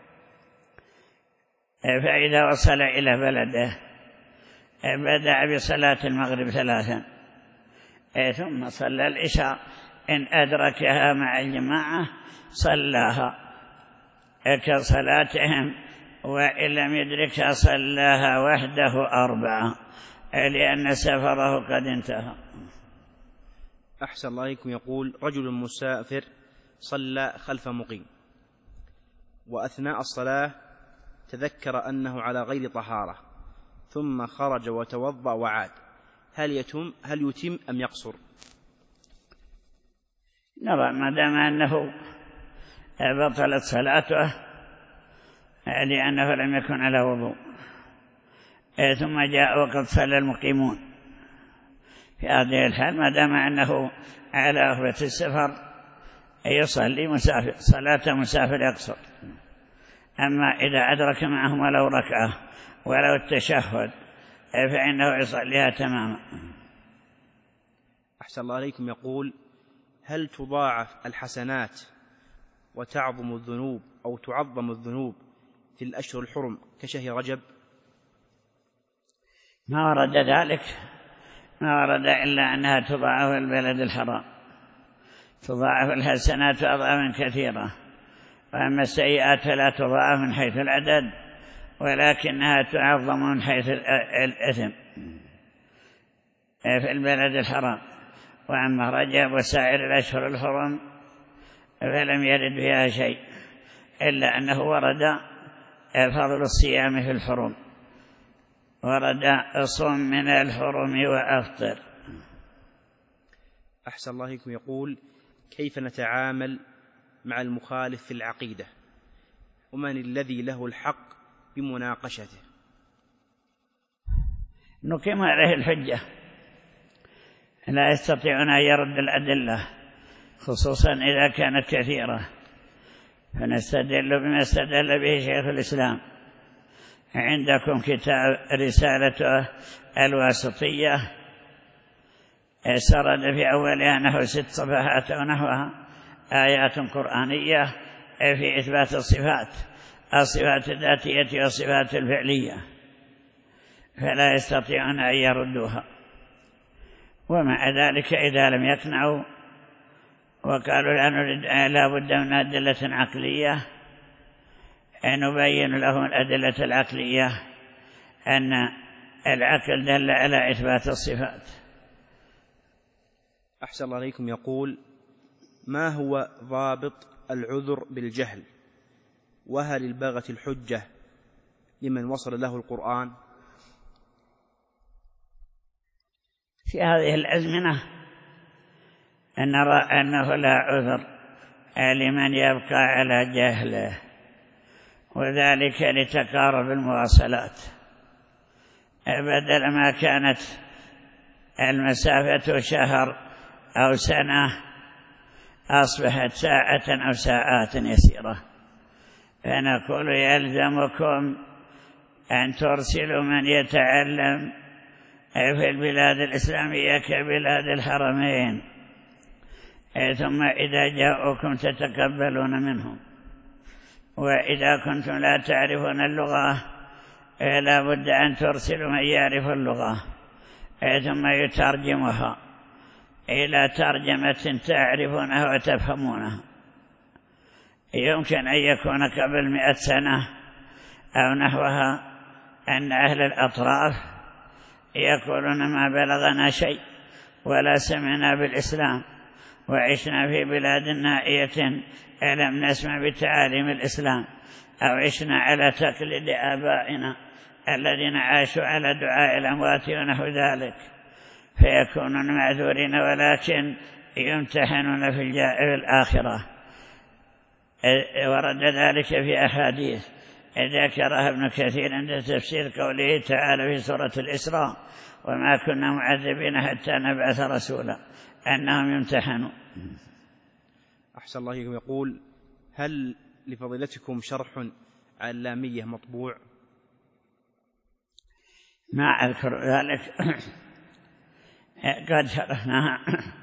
فإذا وصل إلى بلده بدأ بصلاة المغرب ثلاثا ثم صلى العشاء، إن أدركها مع الجماعة صلاها كصلاتهم، وإن لم يدركها صلاها وحده أربعة لأن سفره قد انتهى. أحسن الله إليكم. يقول رجل مسافر صلى خلف مقيم وأثناء الصلاة تذكر أنه على غير طهارة ثم خرج وتوضأ وعاد، هل يتم هل يتم أم يقصر؟ نرى ما دام أنه بطلت صلاته لأنه لم يكن على وضوء ثم جاء وقد صلى المقيمون، في هذه الحال ما دام أنه على أهبة السفر يصلي مسافر صلاة مسافر يقصر. أما إذا أدرك معهم ولو ركعة ولو التشهد فإنه يصليها تماما. أحسن الله عليكم. يقول هل تضاعف الحسنات وتعظم الذنوب أو تعظم الذنوب في الأشهر الحرم كشهر رجب؟ ما ورد ذلك، ما ورد إلا أنها تضاعف البلد الحرام، تضاعف الحسنات أضعافا كثيرة، وأما السيئات فلا تضاعف من حيث العدد ولكنها تعظم من حيث الإثم في البلد الحرام. وأما رجب وسائر الأشهر الحرم فلم يرد فيها شيء، إلا أنه ورد فضل الصيام في الحرم، ورد صم من الحرم وأفطر. أحسن الله إليكم. يقول كيف نتعامل مع المخالف في العقيدة، ومن الذي له الحق بمناقشته؟ نقيم عليه الحجة، لا يستطيعون أن يرد الأدلة خصوصا إذا كانت كثيرة، فنستدل بما استدل به شيخ الإسلام. عندكم كتاب رسالة الواسطية سرد في أولها نحو ست صفحات أو نحوها آيات قرآنية في إثبات الصفات، الصفات الذاتية والصفات الفعلية، فلا يستطيعون أن يردوها. ومع ذلك إذا لم يقنعوا وقالوا لا نريد لا بد من أدلة عقلية، نبين لهم الأدلة العقلية أن العقل دل على إثبات الصفات. أحسن الله عليكم. يقول ما هو ضابط العذر بالجهل، وهل البغت الحجة لمن وصل له القرآن؟ في هذه الأزمنة أن نرى أنه لا عذر لمن يبقى على جهله، وذلك لتقارب المواصلات. بدل ما كانت المسافة شهر أو سنة أصبحت ساعة أو ساعات يسيرة، فنقول يلزمكم أن ترسلوا من يتعلم في البلاد الإسلامية كبلاد الحرمين، ثم إذا جاءوكم تتقبلون منهم. وإذا كنتم لا تعرفون اللغة لا بد أن ترسلوا من يعرف اللغة ثم يترجمها إلى ترجمة تعرفونها وتفهمونها. يمكن أن يكون قبل مئة سنة أو نحوها أن أهل الأطراف يقولون ما بلغنا شيء ولا سمعنا بالإسلام، وعشنا في بلاد نائية لم نسمع بتعاليم الإسلام، أو عشنا على تقليد آبائنا الذين عاشوا على دعاء الأموات ونحو ذلك، فيكونون معذورين، ولكن يمتحنون في الآخرة. ورد ذلك في أحاديث ذكرها ابن كثير عند تفسير قوله تعالى في سورة الإسراء: وما كنا معذبين حتى نبعث رسولا، أنهم يمتحنون. أحسن الله إليكم. يقول: هل لفضيلتكم شرح على اللامية مطبوع؟ ما أذكر ذلك، قد شرحناها،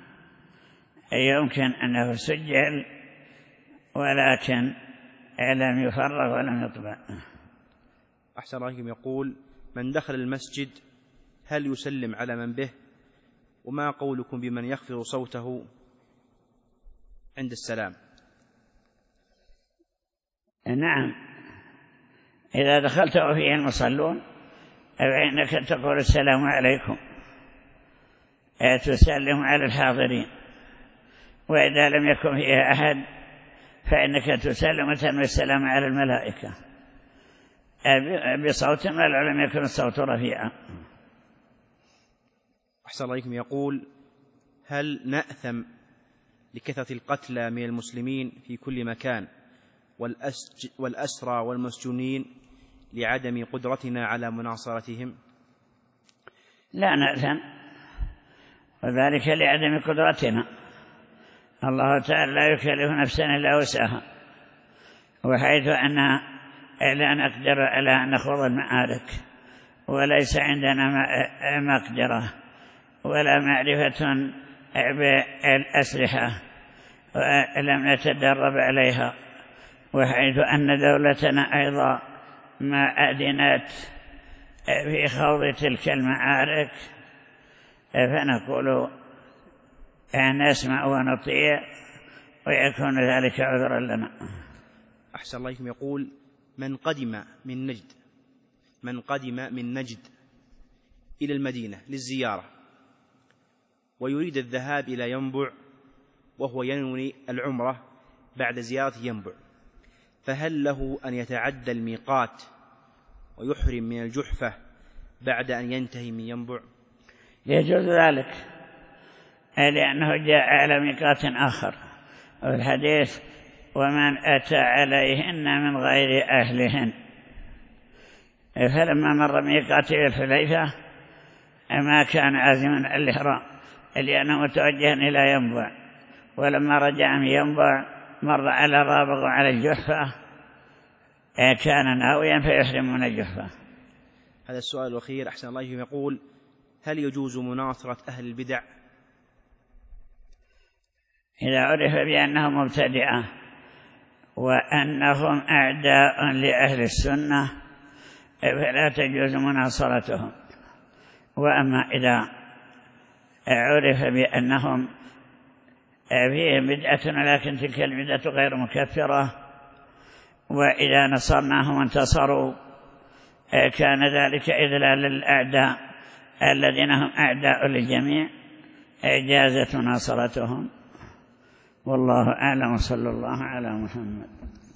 يمكن أنه سجل ولكن لم يفرغ ولم يطبع. أحسن الله إليكم. يقول: من دخل المسجد هل يسلم على من به؟ وما قولكم بمن يخفض صوته عند السلام؟ نعم، إذا دخلت وفيه المصلون فإنك تقول السلام عليكم، تسلم على الحاضرين. وإذا لم يكن فيها أحد فإنك تسلم وتنوي السلام على الملائكة بصوت ولو لم يكن الصوت رفيعا. أحسن الله إليكم. يقول: هل نأثم لكثرة القتلى من المسلمين في كل مكان والأسرى والمسجونين لعدم قدرتنا على مناصرتهم؟ لا نأثم، وذلك لعدم قدرتنا. الله تعالى لا يكلف نفسا إلا وسعها، وحيث أننا لا نقدر على أن نخوض المعارك وليس عندنا مقدرة ولا معرفة بالأسلحة ولم نتدرب عليها، وحيث أن دولتنا أيضا ما أذنت في خوض تلك المعارك، فنقول نسمع ونطيع ويكون ذلك عذرا لنا. أحسن الله إليكم. يقول: من قدم من نجد من قدم من نجد إلى المدينة للزيارة ويريد الذهاب إلى ينبع وهو ينوي العمرة بعد زيارة ينبع، فهل له أن يتعدى الميقات ويحرم من الجحفة بعد أن ينتهي من ينبع؟ يجوز ذلك، لأنه جاء على ميقات آخر، وفي الحديث: ومن أتى عليهن من غير أهلهن. فلما مر ميقات الحليفة ما كان عازما الإحرام لأنه متوجه إلى ينبع، ولما رجع من ينبع مر على رابغ على الجحفة كان ناويا فيحرم من الجحفة. هذا السؤال الأخير أحسن الله إليكم. يقول: هل يجوز مناصرة أهل البدع؟ إذا عرف بأنهم مبتدعة وأنهم أعداء لأهل السنة فلا تجوز مناصرتهم. وأما إذا عرف بأنهم فيهم بدعة ولكن تلك البدعة غير مكفرة، وإذا نصرناهم وانتصروا كان ذلك إذلال للأعداء الذين هم أعداء للجميع، جازت مناصرتهم. والله أعلم، صلى الله على محمد.